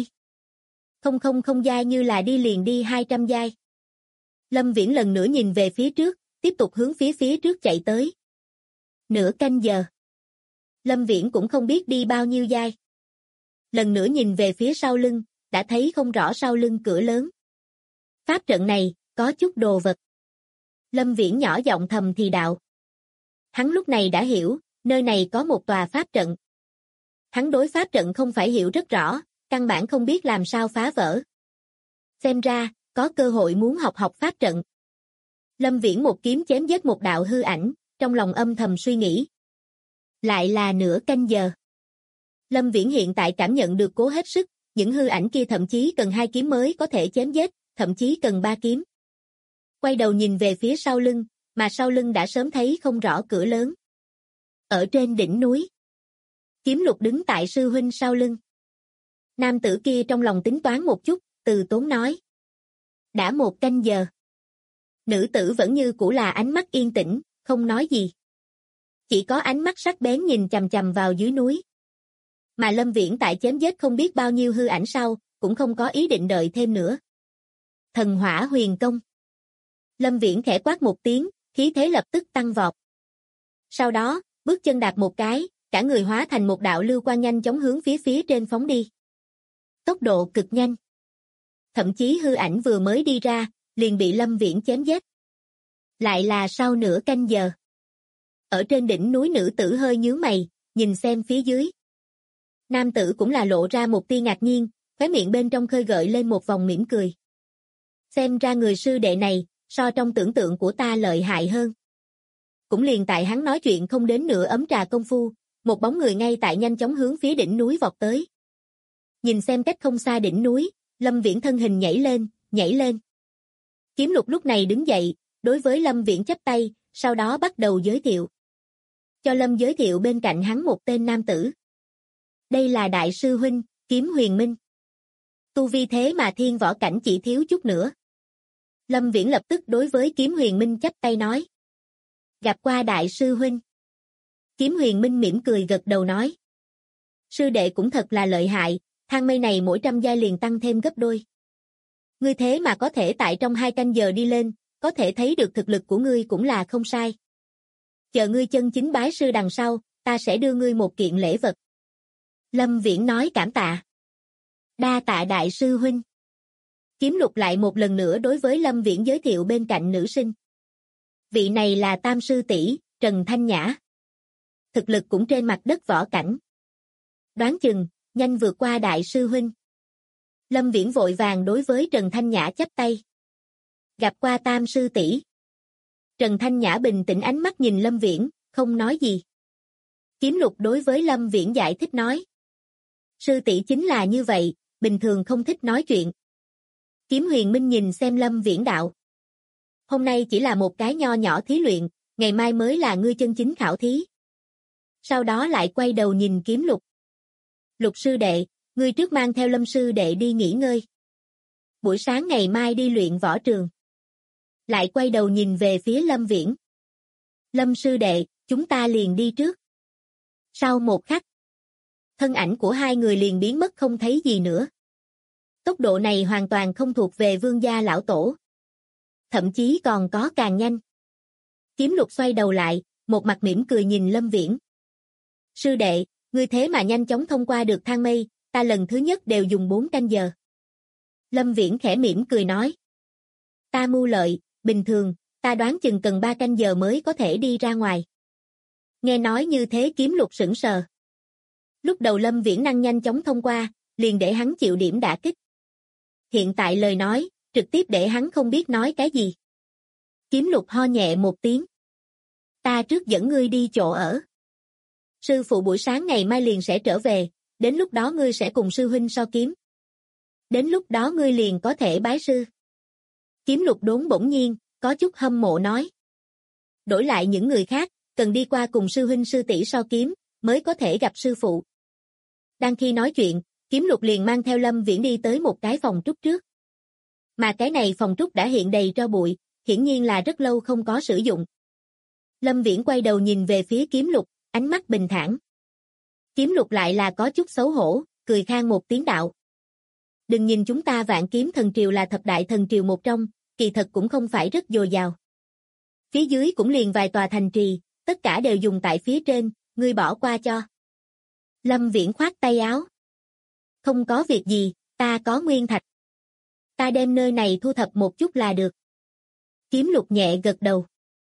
Không giai như là đi liền đi 200 giai. Lâm Viễn lần nữa nhìn về phía trước, tiếp tục hướng phía trước chạy tới. Nửa canh giờ. Lâm Viễn cũng không biết đi bao nhiêu giai. Lần nữa nhìn về phía sau lưng, đã thấy không rõ sau lưng cửa lớn. Pháp trận này, có chút đồ vật. Lâm Viễn nhỏ giọng thầm thì đạo. Hắn lúc này đã hiểu, nơi này có một tòa pháp trận. Hắn đối pháp trận không phải hiểu rất rõ, căn bản không biết làm sao phá vỡ. Xem ra, có cơ hội muốn học pháp trận. Lâm Viễn một kiếm chém giết một đạo hư ảnh, trong lòng âm thầm suy nghĩ. Lại là nửa canh giờ. Lâm Viễn hiện tại cảm nhận được cố hết sức, những hư ảnh kia thậm chí cần 2 kiếm mới có thể chém giết, thậm chí cần 3 kiếm. Quay đầu nhìn về phía sau lưng, mà sau lưng đã sớm thấy không rõ cửa lớn. Ở trên đỉnh núi, Kiếm Lục đứng tại sư huynh sau lưng. Nam tử kia trong lòng tính toán một chút, từ tốn nói. Đã 1 canh giờ. Nữ tử vẫn như cũ là ánh mắt yên tĩnh, không nói gì. Chỉ có ánh mắt sắc bén nhìn chằm chằm vào dưới núi. Mà Lâm Viễn tại chém giết không biết bao nhiêu hư ảnh sau, cũng không có ý định đợi thêm nữa. Thần Hỏa Huyền Công. Lâm Viễn khẽ quát một tiếng, khí thế lập tức tăng vọt. Sau đó, bước chân đạp một cái, cả người hóa thành một đạo lưu quang nhanh chóng hướng phía trên phóng đi. Tốc độ cực nhanh. Thậm chí hư ảnh vừa mới đi ra, liền bị Lâm Viễn chém giết. Lại là sau nửa canh giờ. Ở trên đỉnh núi nữ tử hơi nhướng mày, nhìn xem phía dưới. Nam tử cũng là lộ ra một tia ngạc nhiên, khóe miệng bên trong khơi gợi lên một vòng mỉm cười. Xem ra người sư đệ này, so trong tưởng tượng của ta lợi hại hơn. Cũng liền tại hắn nói chuyện không đến nửa ấm trà công phu, một bóng người ngay tại nhanh chóng hướng phía đỉnh núi vọt tới. Nhìn xem cách không xa đỉnh núi, Lâm Viễn thân hình nhảy lên. Kiếm Lục lúc này đứng dậy, đối với Lâm Viễn chắp tay, sau đó bắt đầu giới thiệu. Cho Lâm giới thiệu bên cạnh hắn một tên nam tử. Đây là đại sư huynh, Kiếm Huyền Minh. Tu vi thế mà thiên võ cảnh chỉ thiếu chút nữa. Lâm Viễn lập tức đối với Kiếm Huyền Minh chắp tay nói. Gặp qua đại sư huynh. Kiếm Huyền Minh mỉm cười gật đầu nói. Sư đệ cũng thật là lợi hại, thang mây này mỗi 100 giai liền tăng thêm gấp đôi. Ngươi thế mà có thể tại trong 2 canh giờ đi lên, có thể thấy được thực lực của ngươi cũng là không sai. Chờ ngươi chân chính bái sư đằng sau, ta sẽ đưa ngươi một kiện lễ vật. Lâm Viễn nói cảm tạ. Đa tạ đại sư huynh. Kiếm Lục lại một lần nữa đối với Lâm Viễn giới thiệu bên cạnh nữ sinh. Vị này là tam sư tỷ, Trần Thanh Nhã. Thực lực cũng trên mặt đất võ cảnh. Đoán chừng, nhanh vượt qua đại sư huynh. Lâm Viễn vội vàng đối với Trần Thanh Nhã chắp tay. Gặp qua tam sư tỷ. Trần Thanh Nhã bình tĩnh ánh mắt nhìn Lâm Viễn, không nói gì. Kiếm Lục đối với Lâm Viễn giải thích nói. Sư tỷ chính là như vậy, bình thường không thích nói chuyện. Kiếm Huyền Minh nhìn xem Lâm Viễn đạo. Hôm nay chỉ là một cái nho nhỏ thí luyện, ngày mai mới là ngươi chân chính khảo thí. Sau đó lại quay đầu nhìn Kiếm Lục. Lục sư đệ, ngươi trước mang theo Lâm sư đệ đi nghỉ ngơi. Buổi sáng ngày mai đi luyện võ trường. Lại quay đầu nhìn về phía Lâm Viễn. Lâm sư đệ, chúng ta liền đi trước. Sau một khắc, thân ảnh của hai người liền biến mất không thấy gì nữa. Tốc độ này hoàn toàn không thuộc về Vương gia lão tổ. Thậm chí còn có càng nhanh. Kiếm Lục xoay đầu lại, một mặt mỉm cười nhìn Lâm Viễn. Sư đệ, ngươi thế mà nhanh chóng thông qua được thang mây, ta lần thứ nhất đều dùng 4 canh giờ. Lâm Viễn khẽ mỉm cười nói. Ta mưu lợi, bình thường, ta đoán chừng cần 3 canh giờ mới có thể đi ra ngoài. Nghe nói như thế Kiếm Lục sững sờ. Lúc đầu Lâm Viễn năng nhanh chóng thông qua, liền để hắn chịu điểm đả kích. Hiện tại lời nói, trực tiếp để hắn không biết nói cái gì. Kiếm Lục ho nhẹ một tiếng. Ta trước dẫn ngươi đi chỗ ở. Sư phụ buổi sáng ngày mai liền sẽ trở về, đến lúc đó ngươi sẽ cùng sư huynh so kiếm. Đến lúc đó ngươi liền có thể bái sư. Kiếm Lục đốn bỗng nhiên, có chút hâm mộ nói. Đổi lại những người khác, cần đi qua cùng sư huynh sư tỷ so kiếm, mới có thể gặp sư phụ. Đang khi nói chuyện, Kiếm Lục liền mang theo Lâm Viễn đi tới một cái phòng trúc trước. Mà cái này phòng trúc đã hiện đầy tro bụi, hiển nhiên là rất lâu không có sử dụng. Lâm Viễn quay đầu nhìn về phía Kiếm Lục, ánh mắt bình thản. Kiếm Lục lại là có chút xấu hổ, cười khan một tiếng đạo. Đừng nhìn chúng ta Vạn Kiếm Thần Triều là thập đại thần triều một trong, kỳ thật cũng không phải rất dồi dào. Phía dưới cũng liền vài tòa thành trì, tất cả đều dùng tại phía trên, ngươi bỏ qua cho. Lâm Viễn khoát tay áo. Không có việc gì, ta có nguyên thạch. Ta đem nơi này thu thập một chút là được. Kiếm Lục nhẹ gật đầu.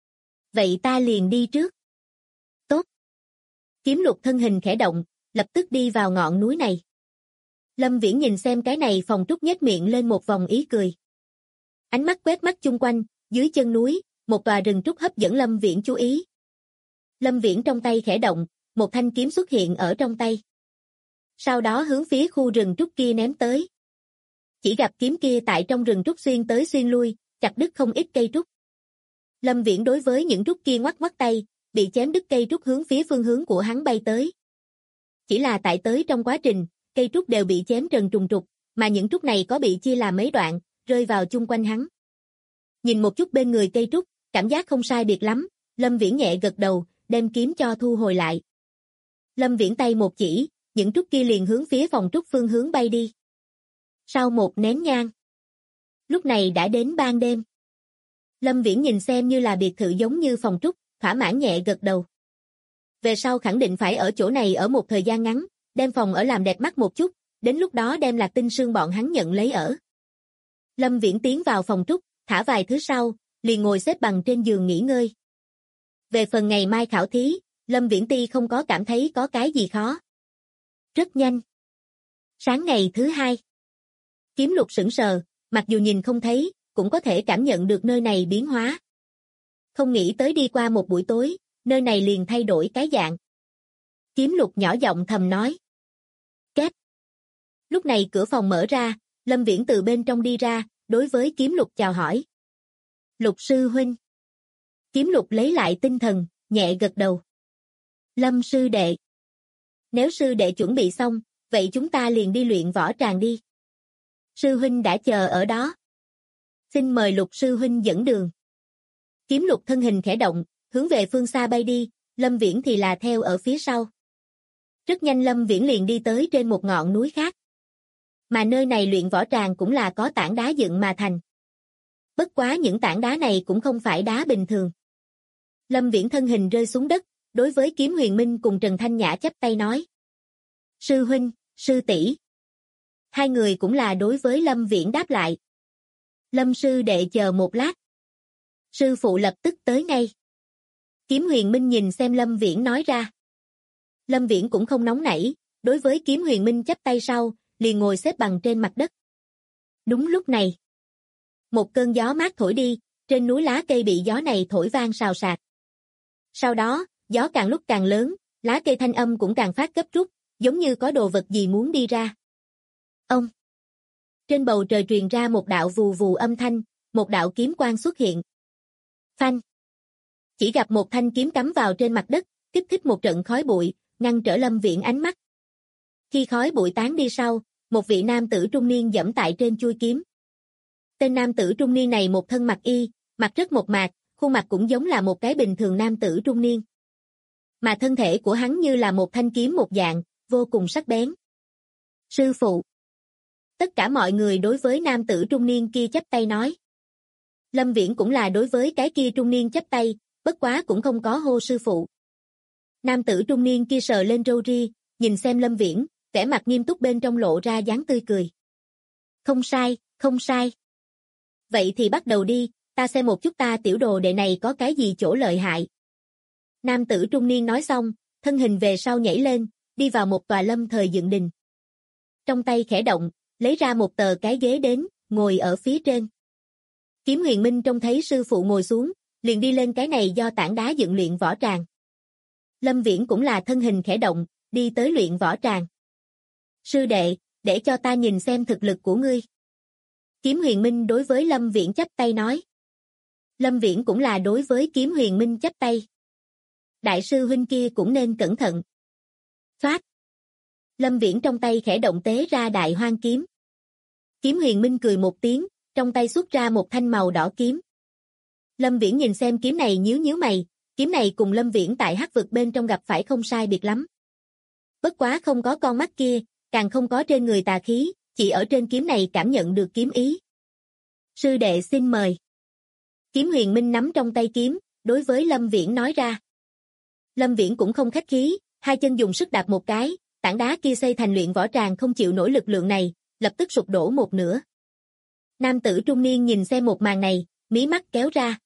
Vậy ta liền đi trước. Tốt. Kiếm Lục thân hình khẽ động, lập tức đi vào ngọn núi này. Lâm Viễn nhìn xem cái này phòng trúc nhếch miệng lên một vòng ý cười. Ánh mắt quét mắt chung quanh, dưới chân núi, một tòa rừng trúc hấp dẫn Lâm Viễn chú ý. Lâm Viễn trong tay khẽ động, một thanh kiếm xuất hiện ở trong tay. Sau đó hướng phía khu rừng trúc kia ném tới. Chỉ gặp kiếm kia tại trong rừng trúc xuyên tới xuyên lui, chặt đứt không ít cây trúc. Lâm Viễn đối với những trúc kia ngoắc ngoắc tay, bị chém đứt cây trúc hướng phía phương hướng của hắn bay tới. Chỉ là tại tới trong quá trình, cây trúc đều bị chém trần trùng trục, mà những trúc này có bị chia làm mấy đoạn, rơi vào chung quanh hắn. Nhìn một chút bên người cây trúc, cảm giác không sai biệt lắm, Lâm Viễn nhẹ gật đầu, đem kiếm cho thu hồi lại. Lâm Viễn tay một chỉ, những trúc kia liền hướng phía phòng trúc phương hướng bay đi. Sau một nén nhang, lúc này đã đến ban đêm. Lâm Viễn nhìn xem như là biệt thự giống như phòng trúc, thỏa mãn nhẹ gật đầu. Về sau khẳng định phải ở chỗ này ở một thời gian ngắn, đem phòng ở làm đẹp mắt một chút, đến lúc đó đem Lạc Tinh Sương bọn hắn nhận lấy ở. Lâm Viễn tiến vào phòng trúc, thả vài thứ sau, liền ngồi xếp bằng trên giường nghỉ ngơi. Về phần ngày mai khảo thí, Lâm Viễn Ti không có cảm thấy có cái gì khó. Rất nhanh. Sáng ngày thứ 2. Kiếm Lục sững sờ, mặc dù nhìn không thấy, cũng có thể cảm nhận được nơi này biến hóa. Không nghĩ tới đi qua một buổi tối, nơi này liền thay đổi cái dạng. Kiếm Lục nhỏ giọng thầm nói. Két. Lúc này cửa phòng mở ra, Lâm Viễn từ bên trong đi ra, đối với Kiếm Lục chào hỏi. Lục sư huynh. Kiếm Lục lấy lại tinh thần, nhẹ gật đầu. Lâm sư đệ. Nếu sư đệ chuẩn bị xong, vậy chúng ta liền đi luyện võ tràng đi. Sư huynh đã chờ ở đó. Xin mời Lục sư huynh dẫn đường. Kiếm Lục thân hình khẽ động, hướng về phương xa bay đi, Lâm Viễn thì là theo ở phía sau. Rất nhanh Lâm Viễn liền đi tới trên một ngọn núi khác. Mà nơi này luyện võ tràng cũng là có tảng đá dựng mà thành. Bất quá những tảng đá này cũng không phải đá bình thường. Lâm Viễn thân hình rơi xuống đất, đối với Kiếm Huyền Minh cùng Trần Thanh Nhã chắp tay nói. Sư huynh, sư tỷ. Hai người cũng là đối với Lâm Viễn đáp lại. Lâm sư đệ chờ một lát. Sư phụ lập tức tới ngay. Kiếm Huyền Minh nhìn xem Lâm Viễn nói ra. Lâm Viễn cũng không nóng nảy, đối với Kiếm Huyền Minh chắp tay sau, liền ngồi xếp bằng trên mặt đất. Đúng lúc này, một cơn gió mát thổi đi, trên núi lá cây bị gió này thổi vang xào xạc. Sau đó, gió càng lúc càng lớn, lá cây thanh âm cũng càng phát gấp rút, giống như có đồ vật gì muốn đi ra. Ông! Trên bầu trời truyền ra một đạo vù vù âm thanh, một đạo kiếm quang xuất hiện. Phanh! Chỉ gặp một thanh kiếm cắm vào trên mặt đất, kích thích một trận khói bụi, ngăn trở Lâm Viễn ánh mắt. Khi khói bụi tán đi sau, một vị nam tử trung niên giẫm tại trên chuôi kiếm. Tên nam tử trung niên này một thân mặc y, mặt rất mộc mạc, khuôn mặt cũng giống là một cái bình thường nam tử trung niên. Mà thân thể của hắn như là một thanh kiếm một dạng, vô cùng sắc bén. Sư phụ! Tất cả mọi người đối với nam tử trung niên kia chắp tay nói. Lâm Viễn cũng là đối với cái kia trung niên chắp tay, bất quá cũng không có hô sư phụ. Nam tử trung niên kia sờ lên râu ria, nhìn xem Lâm Viễn, vẻ mặt nghiêm túc bên trong lộ ra dáng tươi cười. Không sai, không sai. Vậy thì bắt đầu đi, ta xem một chút ta tiểu đồ đệ này có cái gì chỗ lợi hại. Nam tử trung niên nói xong, thân hình về sau nhảy lên, đi vào một tòa lâm thời dựng đình. Trong tay khẽ động, lấy ra một tờ cái ghế đến, ngồi ở phía trên. Kiếm Huyền Minh trông thấy sư phụ ngồi xuống, liền đi lên cái này do tảng đá dựng luyện võ tràng. Lâm Viễn cũng là thân hình khẽ động, đi tới luyện võ tràng. Sư đệ, để cho ta nhìn xem thực lực của ngươi. Kiếm Huyền Minh đối với Lâm Viễn chắp tay nói. Lâm Viễn cũng là đối với Kiếm Huyền Minh chắp tay. Đại sư huynh kia cũng nên cẩn thận. Phát. Lâm Viễn trong tay khẽ động tế ra đại hoang kiếm. Kiếm Huyền Minh cười một tiếng, trong tay xuất ra một thanh màu đỏ kiếm. Lâm Viễn nhìn xem kiếm này nhíu nhíu mày, kiếm này cùng Lâm Viễn tại hắc vực bên trong gặp phải không sai biệt lắm. Bất quá không có con mắt kia, càng không có trên người tà khí, chỉ ở trên kiếm này cảm nhận được kiếm ý. Sư đệ xin mời. Kiếm Huyền Minh nắm trong tay kiếm, đối với Lâm Viễn nói ra. Lâm Viễn cũng không khách khí, hai chân dùng sức đạp một cái, tảng đá kia xây thành luyện võ tràng không chịu nổi lực lượng này, lập tức sụp đổ một nửa. Nam tử trung niên nhìn xem một màn này, mí mắt kéo ra.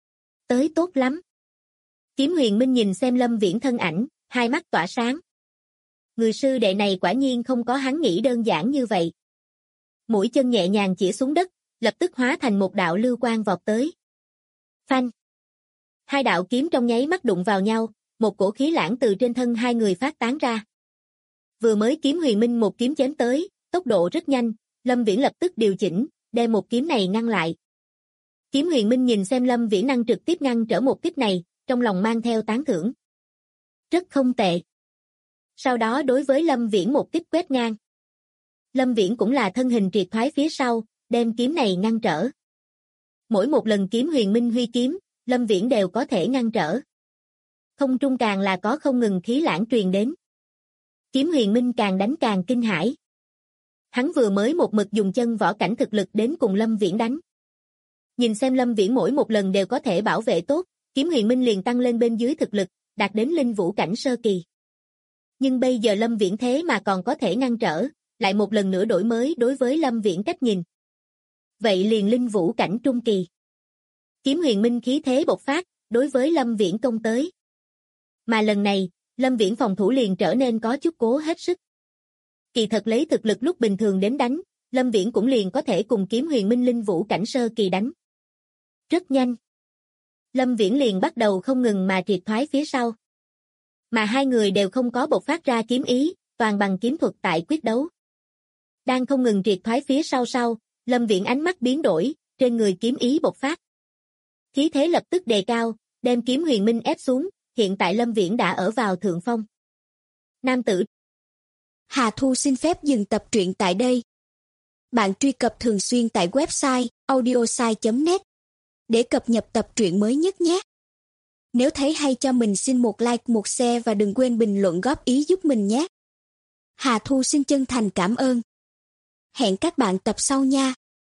Tới tốt lắm. Kiếm Huyền Minh nhìn xem Lâm Viễn thân ảnh, hai mắt tỏa sáng. Người sư đệ này quả nhiên không có hắn nghĩ đơn giản như vậy. Mũi chân nhẹ nhàng chĩa xuống đất, lập tức hóa thành một đạo lưu quang vọt tới. Phanh. Hai đạo kiếm trong nháy mắt đụng vào nhau, một cổ khí lãng từ trên thân hai người phát tán ra. Vừa mới Kiếm Huyền Minh một kiếm chém tới, tốc độ rất nhanh, Lâm Viễn lập tức điều chỉnh, đem một kiếm này ngăn lại. Kiếm Huyền Minh nhìn xem Lâm Viễn năng trực tiếp ngăn trở một kích này, trong lòng mang theo tán thưởng. Rất không tệ. Sau đó đối với Lâm Viễn một kích quét ngang. Lâm Viễn cũng là thân hình triệt thoái phía sau, đem kiếm này ngăn trở. Mỗi một lần Kiếm Huyền Minh huy kiếm, Lâm Viễn đều có thể ngăn trở. Không trung càng là có không ngừng khí lãng truyền đến. Kiếm Huyền Minh càng đánh càng kinh hãi. Hắn vừa mới một mực dùng chân võ cảnh thực lực đến cùng Lâm Viễn đánh. Nhìn xem Lâm Viễn mỗi một lần đều có thể bảo vệ tốt, Kiếm Huyền Minh liền tăng lên bên dưới thực lực, đạt đến linh vũ cảnh sơ kỳ. Nhưng bây giờ Lâm Viễn thế mà còn có thể ngăn trở, lại một lần nữa đổi mới đối với Lâm Viễn cách nhìn. Vậy liền linh vũ cảnh trung kỳ. Kiếm Huyền Minh khí thế bộc phát, đối với Lâm Viễn công tới. Mà lần này, Lâm Viễn phòng thủ liền trở nên có chút cố hết sức. Kỳ thật lấy thực lực lúc bình thường đến đánh, Lâm Viễn cũng liền có thể cùng Kiếm Huyền Minh linh vũ cảnh sơ kỳ đánh. Rất nhanh. Lâm Viễn liền bắt đầu không ngừng mà triệt thoái phía sau. Mà hai người đều không có bộc phát ra kiếm ý, toàn bằng kiếm thuật tại quyết đấu. Đang không ngừng triệt thoái phía sau, Lâm Viễn ánh mắt biến đổi, trên người kiếm ý bộc phát. Khí thế lập tức đề cao, đem Kiếm Huyền Minh ép xuống, hiện tại Lâm Viễn đã ở vào thượng phong. Nam tử. Hà Thu xin phép dừng tập truyện tại đây. Bạn truy cập thường xuyên tại website audiosai.net để cập nhật tập truyện mới nhất nhé. Nếu thấy hay cho mình xin một like, một share và đừng quên bình luận góp ý giúp mình nhé. Hà Thu xin chân thành cảm ơn. Hẹn các bạn tập sau nha.